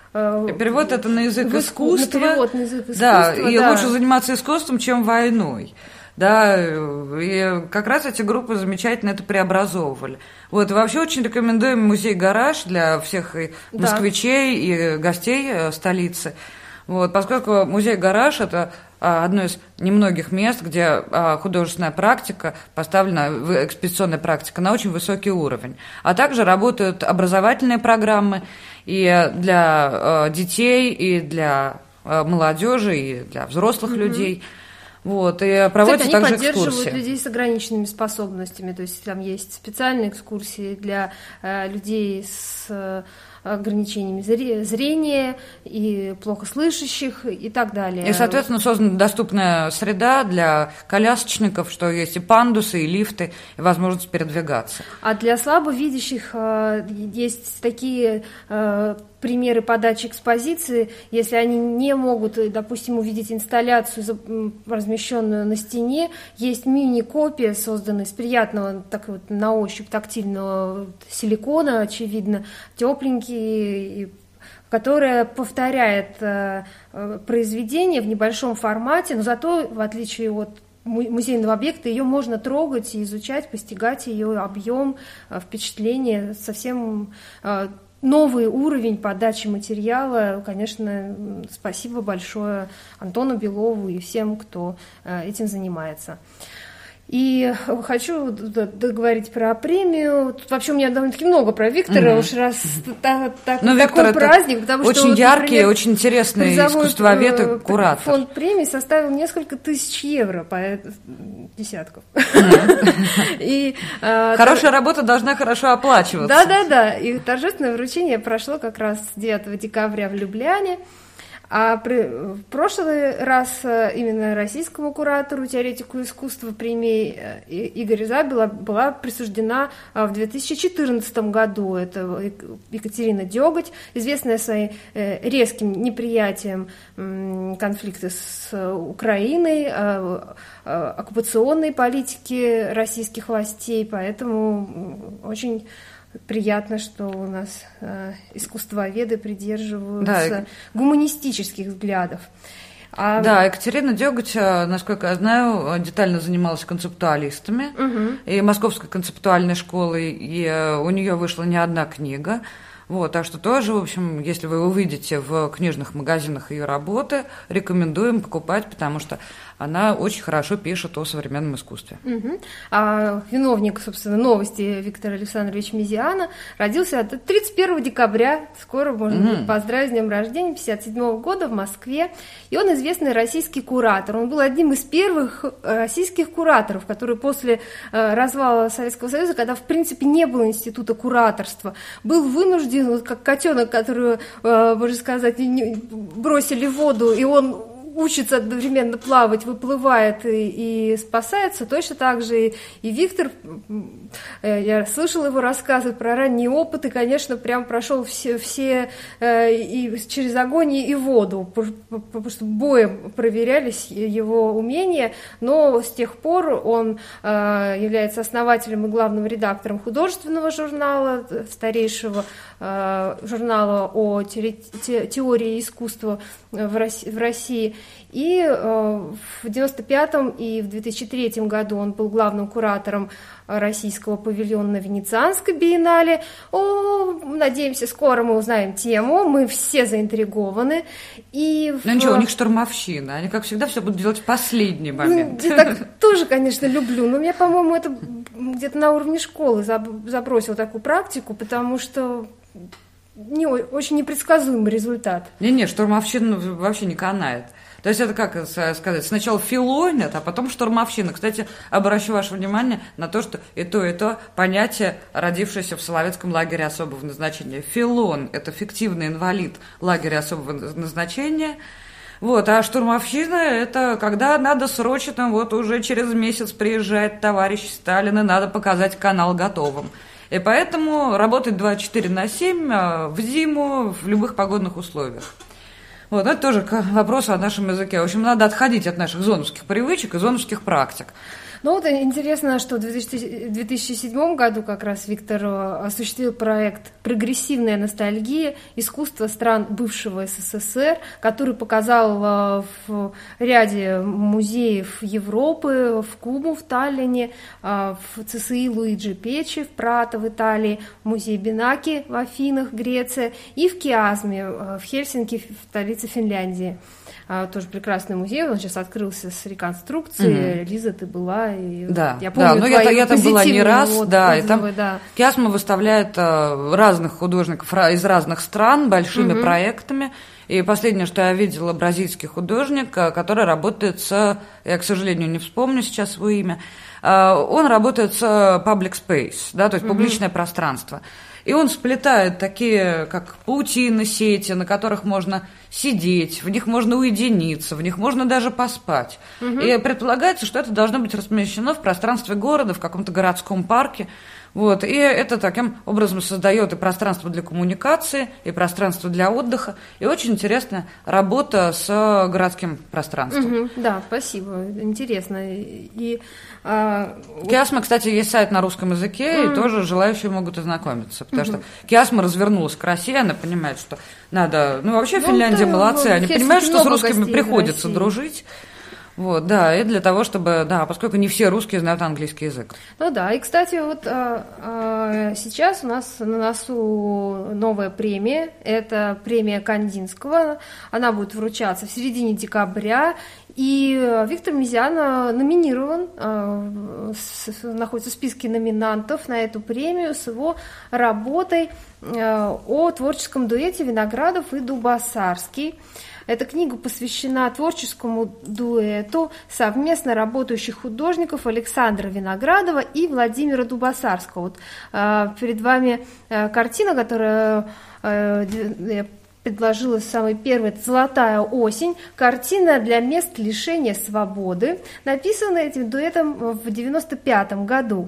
Перевод это на язык в, искусства. На перевод на язык искусства. Да, и да. лучше заниматься искусством, чем войной. Да, и как раз эти группы замечательно это преобразовывали. Вот, и вообще очень рекомендуем музей «Гараж» для всех и москвичей, да. и гостей столицы. Вот, поскольку музей «Гараж» – это одно из немногих мест, где художественная практика поставлена, экспозиционная практика, на очень высокий уровень. А также работают образовательные программы и для детей, и для молодежи, и для взрослых mm-hmm. людей. Вот, и проводятся Кстати, также они поддерживают экскурсии. людей с ограниченными способностями, то есть там есть специальные экскурсии для э, людей с э, ограничениями зрения и плохо слышащих и так далее. И, соответственно, создана доступная среда для колясочников, что есть и пандусы, и лифты, и возможность передвигаться. А для слабовидящих э, есть такие э, примеры подачи экспозиции, если они не могут, допустим, увидеть инсталляцию, размещенную на стене, есть мини-копия, созданная из приятного, так вот, на ощупь тактильного силикона, очевидно, тепленький, которая повторяет э, произведение в небольшом формате, но зато, в отличие от музейного объекта, ее можно трогать и изучать, постигать ее объем, впечатление, совсем э, новый уровень подачи материала. Конечно, спасибо большое Антону Белову и всем, кто этим занимается. И хочу договорить про премию. Тут вообще у меня довольно-таки много про Виктора, угу. уж раз так, так, такой Виктор праздник. Потому очень что, вот, яркий, например, очень интересный искусствовед и куратор. Фонд премии составил несколько тысяч евро, по десятков. Хорошая работа должна хорошо оплачиваться. Да-да-да. И торжественное вручение прошло как раз девятого декабря в Любляне. А при, в прошлый раз именно российскому куратору, теоретику искусства премии Игоря Забела была присуждена в две тысячи четырнадцатом году. Это Екатерина Дёготь, известная своим резким неприятием конфликта с Украиной, оккупационной политики российских властей, поэтому очень приятно, что у нас э, искусствоведы придерживаются да. гуманистических взглядов. А... Да, Екатерина Дёготь, насколько я знаю, детально занималась концептуалистами угу. и Московской концептуальной школой, и у нее вышла не одна книга. Вот, так что тоже, в общем, если вы увидите в книжных магазинах ее работы, рекомендуем покупать, потому что она очень хорошо пишет о современном искусстве. Угу. А виновник, собственно, новости Виктор Александрович Мезиана родился тридцать первого декабря, скоро можно угу. будет поздравить с днем рождения, пятьдесят седьмого года в Москве. И он известный российский куратор. Он был одним из первых российских кураторов, которые после развала Советского Союза, когда, в принципе, не было института кураторства, был вынужден, вот как котенок, которого, можно сказать, бросили в воду, и он учится одновременно плавать, выплывает и, и спасается, точно так же и, и Виктор, я слышала его рассказы про ранние опыты, конечно, прям прошел все, все э, и через огонь и воду, потому что боем проверялись его умения, но с тех пор он э, является основателем и главным редактором художественного журнала, старейшего э, журнала о теории искусства в России, в России. И э, в девяносто пятом и в две тысячи третьем году он был главным куратором российского павильона на Венецианской биеннале. О, надеемся, скоро мы узнаем тему, мы все заинтригованы. И ну в... ничего, у них штурмовщина, они, как всегда, все будут делать в последний момент. Я так тоже, конечно, люблю, но меня, по-моему, это где-то на уровне школы забросило такую практику, потому что не, очень непредсказуемый результат. Не-не, штурмовщина вообще не канает. То есть это, как сказать, сначала филонят, а потом штурмовщина. Кстати, обращу ваше внимание на то, что и то, и то понятие, родившееся в Соловецком лагере особого назначения. Филон – это фиктивный инвалид лагеря особого назначения. Вот, а штурмовщина – это когда надо срочно, вот уже через месяц приезжает товарищ Сталин, и надо показать канал готовым. И поэтому работать двадцать четыре на семь в зиму в любых погодных условиях. Вот, это тоже к вопросу о нашем языке. В общем, надо отходить от наших зоновских привычек и зоновских практик. Ну вот интересно, что в две тысячи седьмом году как раз Виктор осуществил проект «Прогрессивная ностальгия. Искусство стран бывшего СССР», который показал в ряде музеев Европы, в Куму в Таллине, в ЦСИ Луиджи Печи в Прато в Италии, в музее Бинаки в Афинах, Греция, и в Киазме в Хельсинки, в столице Финляндии. Тоже прекрасный музей, он сейчас открылся с реконструкцией. Mm-hmm. Лиза, ты была, и да, я помню, да, но я, я там была не раз, отзывы, да, и там да. Киазма выставляет разных художников из разных стран большими mm-hmm. проектами. И последнее, что я видела, бразильский художник, который работает с, я, к сожалению, не вспомню сейчас его имя, он работает с public space, да, то есть mm-hmm. публичное пространство. И он сплетает такие, как паутины, сети, на которых можно сидеть, в них можно уединиться, в них можно даже поспать. Угу. И предполагается, что это должно быть размещено в пространстве города, в каком-то городском парке. Вот. И это таким образом создает и пространство для коммуникации, и пространство для отдыха. И очень интересная работа с городским пространством. Угу. Да, спасибо. Интересно. И, а... Киасма, кстати, есть сайт на русском языке, mm. и тоже желающие могут ознакомиться. Потому mm-hmm. что Киасма развернулась к России, она понимает, что надо... Ну, вообще, ну, Финляндия да, молодцы, ну, они понимают, что с русскими приходится дружить. Вот, да, и для того, чтобы, да, поскольку не все русские знают английский язык. Ну да, и, кстати, вот а, а, сейчас у нас на носу новая премия, это премия Кандинского, она будет вручаться в середине декабря, и Виктор Мезиан номинирован, а, с, находится в списке номинантов на эту премию с его работой а, о творческом дуэте Виноградов и Дубасарский. Эта книга посвящена творческому дуэту совместно работающих художников Александра Виноградова и Владимира Дубасарского. Вот, э, перед вами э, картина, которая э, я предложила самой первой, это «Золотая осень», картина для мест лишения свободы, написанная этим дуэтом в девяносто пятом году.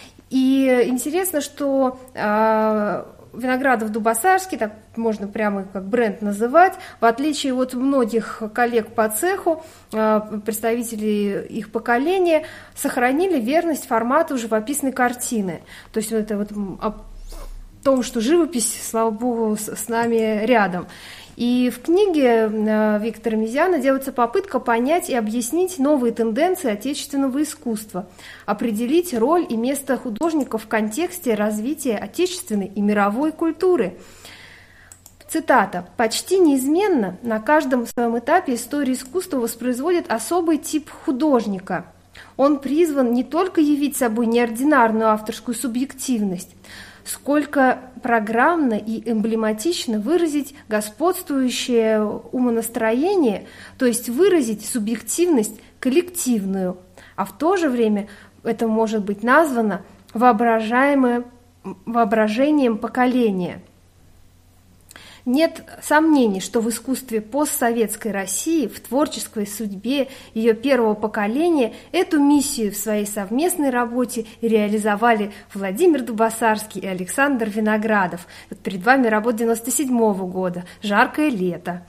И интересно, что... Э, Виноградов Дубасарский, так можно прямо как бренд называть, в отличие от многих коллег по цеху, представителей их поколения, сохранили верность формату живописной картины. То есть это вот о том, что живопись, слава богу, с нами рядом. И в книге Виктора Мезиана делается попытка понять и объяснить новые тенденции отечественного искусства, определить роль и место художников в контексте развития отечественной и мировой культуры. Цитата. «Почти неизменно на каждом своем этапе истории искусства воспроизводит особый тип художника. Он призван не только явить собой неординарную авторскую субъективность, сколько программно и эмблематично выразить господствующее умонастроение, то есть выразить субъективность коллективную, а в то же время это может быть названо воображаемым воображением поколения». Нет сомнений, что в искусстве постсоветской России, в творческой судьбе ее первого поколения эту миссию в своей совместной работе реализовали Владимир Дубасарский и Александр Виноградов. Вот перед вами работа девяносто седьмого года «Жаркое лето».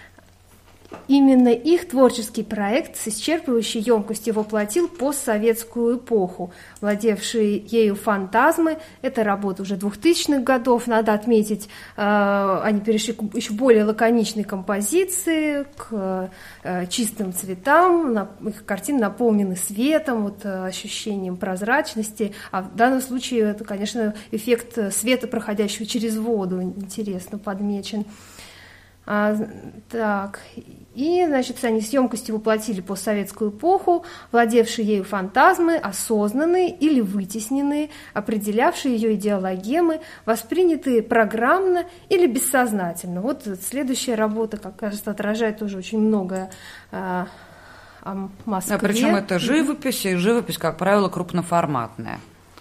Именно их творческий проект с исчерпывающей емкостью воплотил постсоветскую эпоху. Владевшие ею фантазмы, это работа уже двухтысячных годов, надо отметить, они перешли к еще более лаконичной композиции, к чистым цветам, их картины наполнены светом, вот, ощущением прозрачности, а в данном случае это, конечно, эффект света, проходящего через воду, интересно подмечен. А, так, и, значит, они с емкостью воплотили постсоветскую эпоху, владевшие ею фантазмы, осознанные или вытесненные, определявшие ее идеологемы, воспринятые программно или бессознательно. Вот следующая работа, как кажется, отражает тоже очень многое а, о Москве. А причем это живопись, и живопись, как правило, крупноформатная.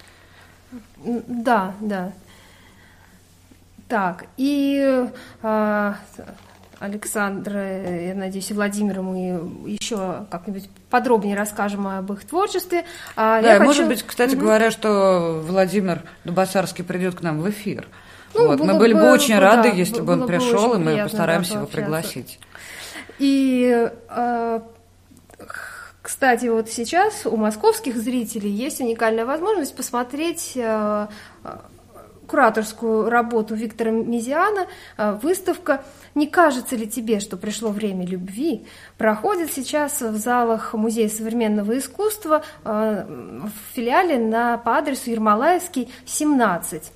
Да, да. Так, и э, Александр, я надеюсь, и Владимир, мы еще как-нибудь подробнее расскажем об их творчестве. А да, я может хочу... быть, кстати угу. говоря, что Владимир Дубасарский придет к нам в эфир. Ну, вот. Мы были бы очень рады, да, если бы он пришел, и мы приятно, постараемся да, его пригласить. И... Э, Кстати, вот сейчас у московских зрителей есть уникальная возможность посмотреть э, кураторскую работу Виктора Мезиана. Э, выставка «Не кажется ли тебе, что пришло время любви?» проходит сейчас в залах Музея современного искусства э, в филиале на, по адресу Ермолаевский, семнадцать.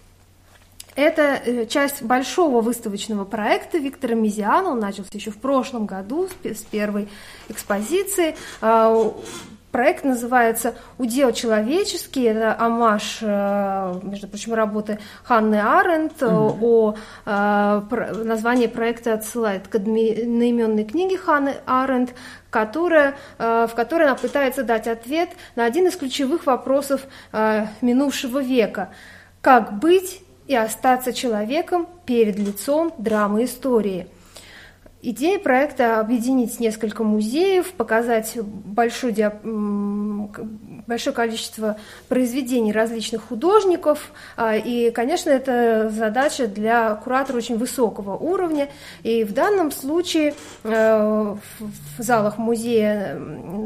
Это часть большого выставочного проекта Виктора Мезиана. Он начался еще в прошлом году с первой экспозиции. Проект называется «Удел человеческий». Это оммаж, между прочим, работы Ханны Аренд. Mm-hmm. О, название проекта отсылает к одноименной книге Ханны Аренд, которая, в которой она пытается дать ответ на один из ключевых вопросов минувшего века. Как быть и остаться человеком перед лицом драмы истории. Идея проекта — объединить несколько музеев, показать большое, диап... большое количество произведений различных художников. И, конечно, это задача для куратора очень высокого уровня. И в данном случае в залах музея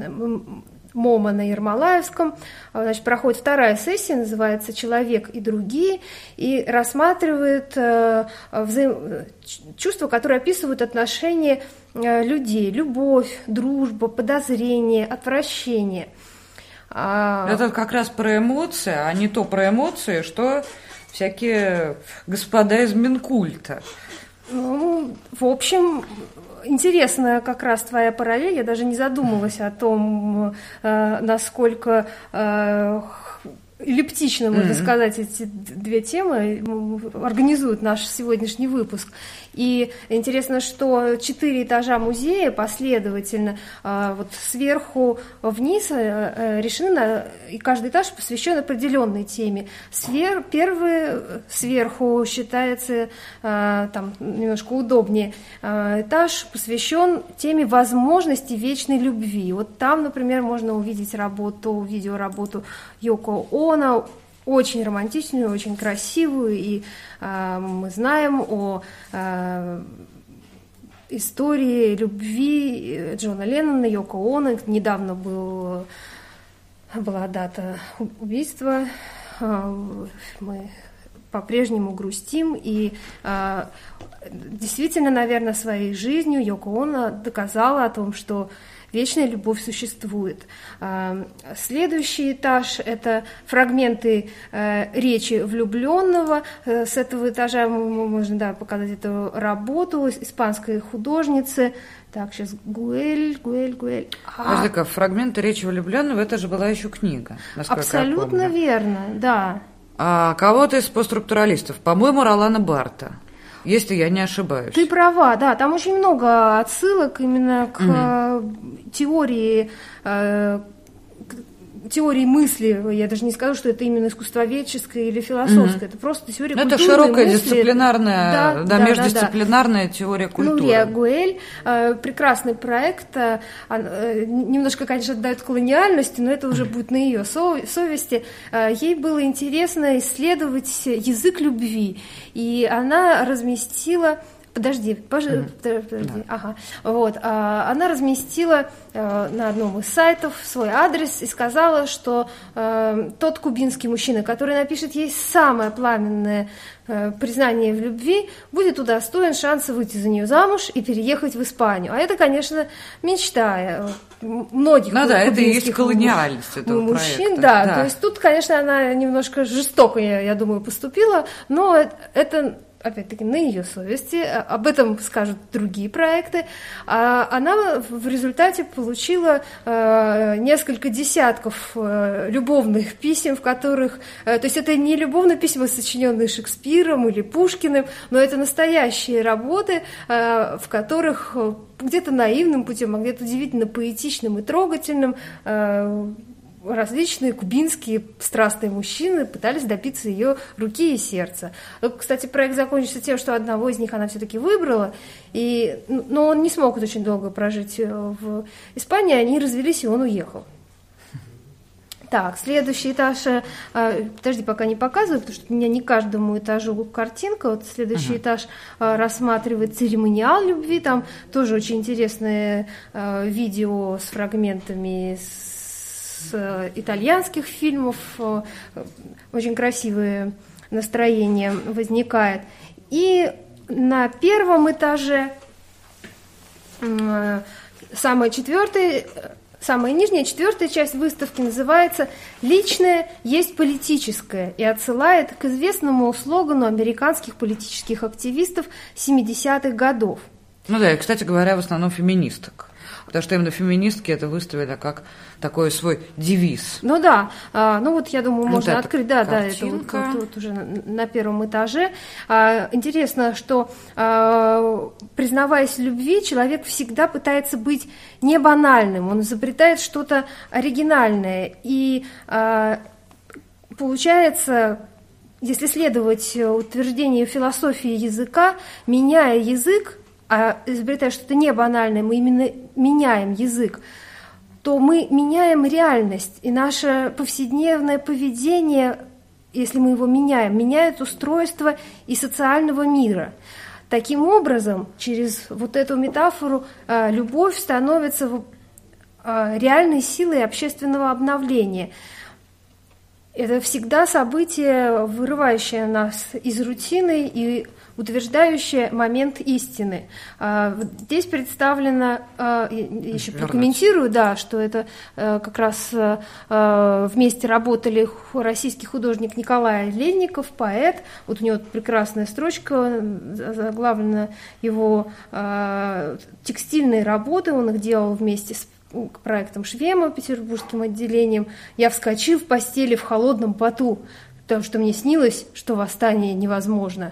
МОМА на Ермолаевском, значит, проходит вторая сессия, называется «Человек и другие», и рассматривает э, взаим... чувства, которые описывают отношения э, людей: любовь, дружба, подозрение, отвращение. А... Это как раз про эмоции, а не то про эмоции, что всякие господа из Минкульта. Ну, в общем... Интересная как раз твоя параллель. Я даже не задумывалась о том, э, насколько э, эллиптично, можно mm-hmm. сказать, эти две темы организуют наш сегодняшний выпуск. И интересно, что четыре этажа музея последовательно вот сверху вниз решены, на, и каждый этаж посвящен определенной теме. Свер, первый сверху считается там немножко удобнее. Этаж посвящен теме возможности вечной любви. Вот там, например, можно увидеть работу, видеоработу Йоко Оно, очень романтичную, очень красивую, и э, мы знаем о э, истории любви Джона Леннона, Йоко Оно. Недавно был, была дата убийства, э, мы по-прежнему грустим, и э, действительно, наверное, своей жизнью Йоко Оно доказала о том, что вечная любовь существует. Следующий этаж – это фрагменты речи влюбленного. С этого этажа можно, да, показать эту работу испанской художницы. Так, сейчас Гуэль, Гуэль, Гуэль. Подожди-ка, фрагменты речи влюбленного – это же была еще книга, насколько абсолютно я помню. Верно, да. А кого-то из постструктуралистов, по-моему, Ролана Барта. Если я не ошибаюсь. Ты права, да, там очень много отсылок именно к mm-hmm. теории, э, к теории мысли. Я даже не скажу, что это именно искусствоведческая или философская, mm-hmm. это просто теория культурной мысли. Это широкая дисциплинарная, да, да, да, междисциплинарная да, да. теория культуры. Нурия Гуэль, э, прекрасный проект, э, э, немножко, конечно, отдает колониальности, но это уже будет на ее совести. Э, ей было интересно исследовать язык любви, и она разместила... Подожди, пожалуйста, mm-hmm. подожди, да. ага. Вот, а, она разместила а, на одном из сайтов свой адрес и сказала, что а, тот кубинский мужчина, который напишет ей самое пламенное а, признание в любви, будет удостоен шанса выйти за нее замуж и переехать в Испанию. А это, конечно, мечта многих ну, да, это и есть колониальность этого мужчин. Проекта. Да, да, то есть тут, конечно, она немножко жестоко, я, я думаю, поступила, но это... опять-таки, на ее совести, об этом скажут другие проекты. А она в результате получила э, несколько десятков э, любовных писем, в которых... Э, то есть это не любовные письма, сочиненные Шекспиром или Пушкиным, но это настоящие работы, э, в которых где-то наивным путем, а где-то удивительно поэтичным и трогательным э, различные кубинские страстные мужчины пытались добиться ее руки и сердца. Кстати, проект закончился тем, что одного из них она все-таки выбрала, и, но он не смог очень долго прожить в Испании, они развелись, и он уехал. Так, следующий этаж, э, подожди, пока не показываю, потому что у меня не каждому этажу картинка. Вот следующий uh-huh. этаж э, рассматривает церемониал любви, там тоже очень интересное э, видео с фрагментами с, с э, итальянских фильмов, э, очень красивое настроение возникает. И на первом этаже э, самая четвертая... Самая нижняя, четвертая часть выставки называется «Личное есть политическое» и отсылает к известному слогану американских политических активистов семидесятых годов. Ну да, и, кстати говоря, в основном феминисток. Потому что именно феминистки это выставили как такой свой девиз. Ну да, а, ну вот я думаю, можно вот открыть, да, да, это вот, вот, вот уже на, на первом этаже. А, интересно, что а, признаваясь в любви, человек всегда пытается быть не банальным, он изобретает что-то оригинальное. И а, получается, если следовать утверждению философии языка, меняя язык, а изобретая что-то не банальное, мы именно меняем язык, то мы меняем реальность, и наше повседневное поведение, если мы его меняем, меняет устройство и социального мира. Таким образом, через вот эту метафору, любовь становится реальной силой общественного обновления. Это всегда событие, вырывающее нас из рутины и утверждающее момент истины. Здесь представлено, я еще прокомментирую, да, что это как раз вместе работали российский художник Николай Ленников, поэт. Вот у него прекрасная строчка, заглавлена его текстильные работы, он их делал вместе с проектом Швема, петербургским отделением. «Я вскочил в постели в холодном поту, потому что мне снилось, что восстание невозможно».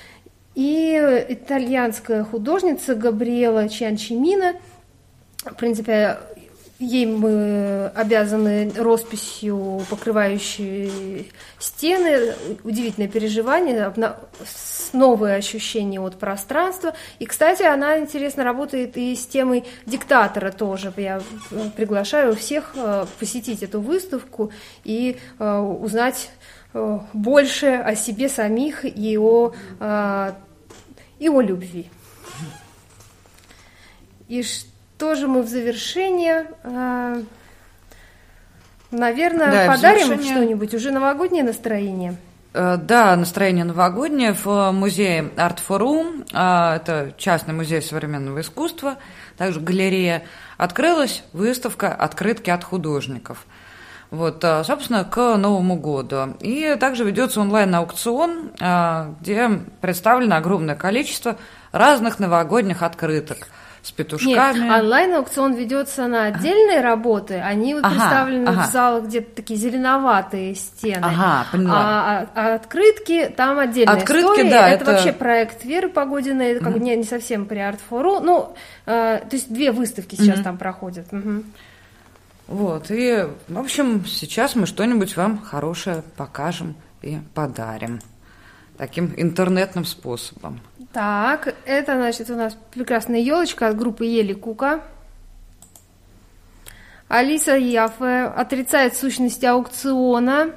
И итальянская художница Габриэла Чианчимино, в принципе, ей мы обязаны росписью, покрывающей стены, удивительное переживание, новые ощущения от пространства. И, кстати, она интересно работает и с темой диктатора тоже. Я приглашаю всех посетить эту выставку и узнать больше о себе самих и о, и о любви. И что же мы в завершение, наверное, да, подарим завершение... что-нибудь, уже новогоднее настроение? Да, настроение новогоднее в музее Art Forum, это частный музей современного искусства, также галерея, открылась выставка «Открытки от художников». Вот, собственно, к Новому году. И также ведется онлайн-аукцион, где представлено огромное количество разных новогодних открыток с петушками. Нет, онлайн-аукцион ведется на отдельные работы, они вот ага, представлены ага. в залах, где-то такие зеленоватые стены. Ага, поняла. А, а, а открытки, там отдельная открытки, история. Да, это, это вообще проект Веры Погодиной, это как бы mm-hmm. не, не совсем при Art4U. Ну, э, то есть две выставки сейчас mm-hmm. там проходят. Угу. Вот, и, в общем, сейчас мы что-нибудь вам хорошее покажем и подарим таким интернетным способом. Так, это, значит, у нас прекрасная елочка от группы Ели Кука. Алиса Яффе отрицает сущность аукциона.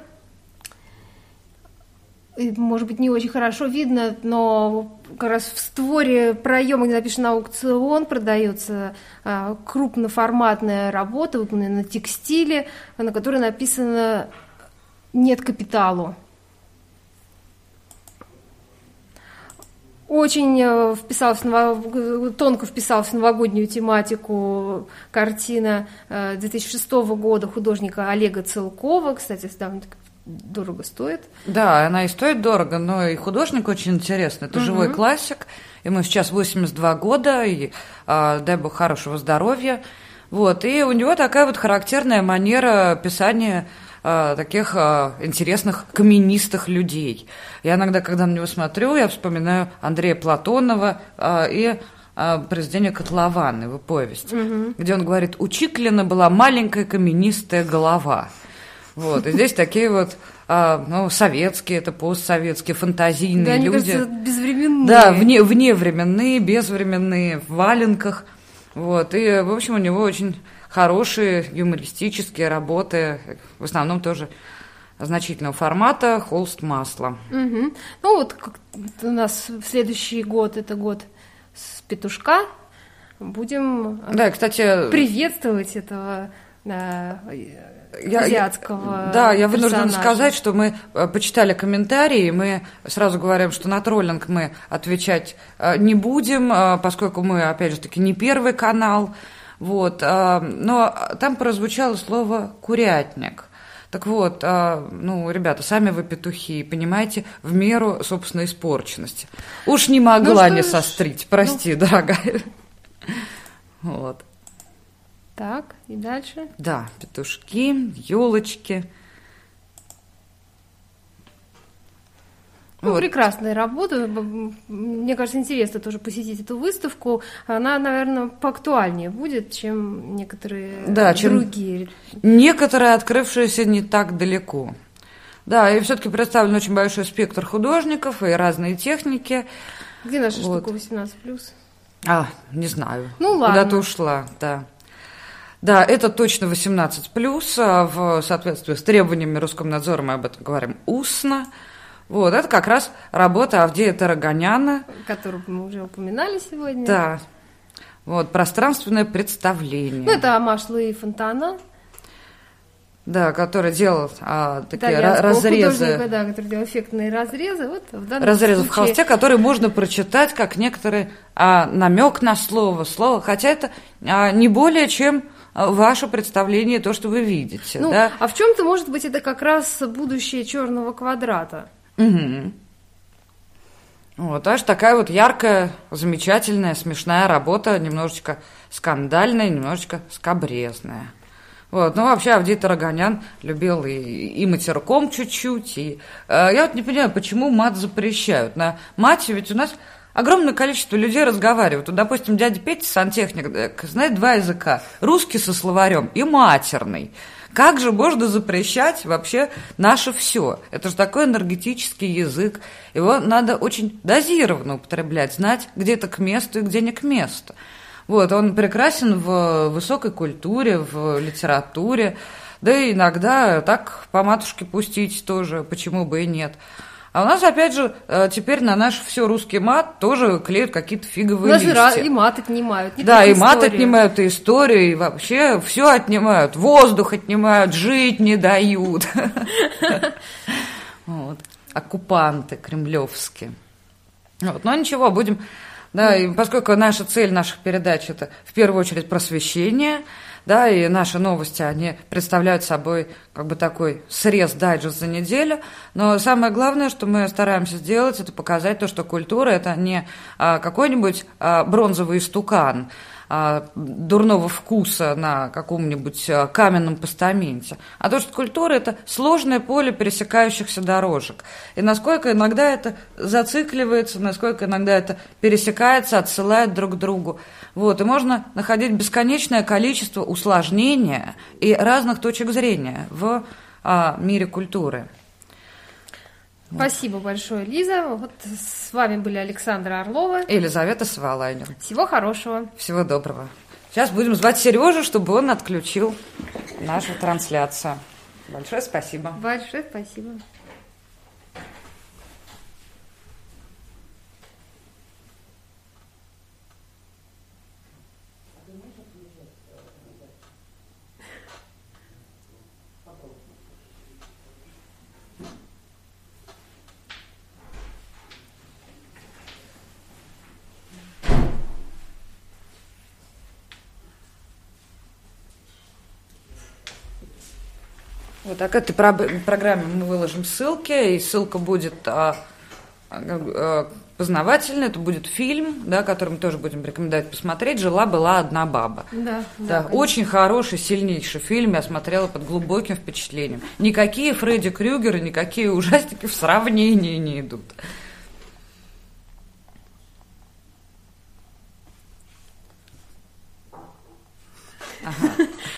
Может быть, не очень хорошо видно, но как раз в створе проема, где написано «аукцион», продается а, крупноформатная работа, выполненная на текстиле, на которой написано «нет капиталу». Очень вписалась в ново... тонко вписалась в новогоднюю тематику картина две тысячи шестого года художника Олега Целкова. Кстати, довольно дорого стоит. Да, она и стоит дорого, но и художник очень интересный. Это угу. живой классик. Ему сейчас восемьдесят два года, и а, дай бог хорошего здоровья. Вот, и у него такая вот характерная манера писания а, таких а, интересных каменистых людей. Я иногда, когда на него смотрю, я вспоминаю Андрея Платонова а, и а, произведение «Котлован», его повесть, угу. где он говорит: «У Чиклина была маленькая каменистая голова». Вот, и здесь такие вот, а, ну, советские, это постсоветские, фантазийные да, люди. Кажется, безвременные. Да, вне, вневременные, безвременные, в валенках. Вот, и, в общем, у него очень хорошие юмористические работы, в основном тоже значительного формата, холст масла. Угу. Ну вот как у нас в следующий год, это год с петушка, будем да, кстати, приветствовать этого да, я, азиатского Да, я вынуждена персонажа. сказать, что мы почитали комментарии, мы сразу говорим, что на троллинг мы отвечать не будем, поскольку мы, опять же таки, не первый канал, вот, но там прозвучало слово «курятник». Так вот, ну, ребята, сами вы петухи, понимаете, в меру, собственно, испорченности. Уж не могла ну, не сострить, прости, ну... дорогая. Вот. Так, и дальше? Да, петушки, елочки. Ну, вот. Прекрасная работа. Мне кажется, интересно тоже посетить эту выставку. Она, наверное, поактуальнее будет, чем некоторые да, другие. Чем некоторые, открывшиеся не так далеко. Да, и все-таки представлен очень большой спектр художников и разные техники. Где наша вот. штука восемнадцать плюс? А, не знаю. Ну, ладно. Куда-то ушла, да. Да, это точно восемнадцать плюс, в соответствии с требованиями Роскомнадзора мы об этом говорим устно. Вот, это как раз работа Авдея Тарагоняна. Которую мы уже упоминали сегодня. Да, вот, пространственное представление. Ну, это омаж Луи Фонтана. Да, который делал а, такие разрезы. Да, который делал эффектные разрезы. Вот, в данном разрезы случае... в холсте, которые можно прочитать как некоторый а, намек на слово, слово, хотя это а, не более чем ваше представление, то, что вы видите. Ну, да? А в чем-то, может быть, это как раз будущее черного квадрата. Угу. Вот, аж такая вот яркая, замечательная, смешная работа, немножечко скандальная, немножечко скабрезная. Вот, ну, вообще, Авдей Тарагонян любил и, и матерком чуть-чуть, и... Э, я вот не понимаю, почему мат запрещают. На мате ведь у нас огромное количество людей разговаривают. Вот, допустим, дядя Петя, сантехник, знает два языка. Русский со словарем и матерный. Как же можно запрещать вообще наше все? Это же такой энергетический язык. Его надо очень дозированно употреблять, знать, где это к месту и где не к месту. Вот, он прекрасен в высокой культуре, в литературе, да и иногда так по матушке пустить тоже, почему бы и нет. А у нас, опять же, теперь на наш все русский мат тоже клеют какие-то фиговые листья. У нас и мат отнимают. Да, и мат отнимают, и историю, и вообще все отнимают. Воздух отнимают, жить не дают. Оккупанты кремлевские. Но ничего, будем... Да, и поскольку наша цель наших передач – это в первую очередь просвещение, да, и наши новости, они представляют собой как бы такой срез, дайджест за неделю, но самое главное, что мы стараемся сделать, это показать то, что культура – это не а, какой-нибудь а, бронзовый истукан, а, дурного вкуса на каком-нибудь а, каменном постаменте, а то, что культура – это сложное поле пересекающихся дорожек. И насколько иногда это зацикливается, насколько иногда это пересекается, отсылает друг к другу. Вот, и можно находить бесконечное количество усложнения и разных точек зрения в а, мире культуры. Спасибо большое, Лиза. Вот с вами были Александра Орлова и Елизавета Свалайнер. Всего хорошего. Всего доброго. Сейчас будем звать Сережу, чтобы он отключил нашу трансляцию. Большое спасибо. Большое спасибо. Вот так, к этой программе мы выложим ссылки, и ссылка будет а, а, познавательная, это будет фильм, да, который мы тоже будем рекомендовать посмотреть. «Жила-была одна баба». Да, да, да, очень хороший, сильнейший фильм, я смотрела под глубоким впечатлением. Никакие Фредди Крюгеры, никакие ужастики в сравнении не идут. Ага.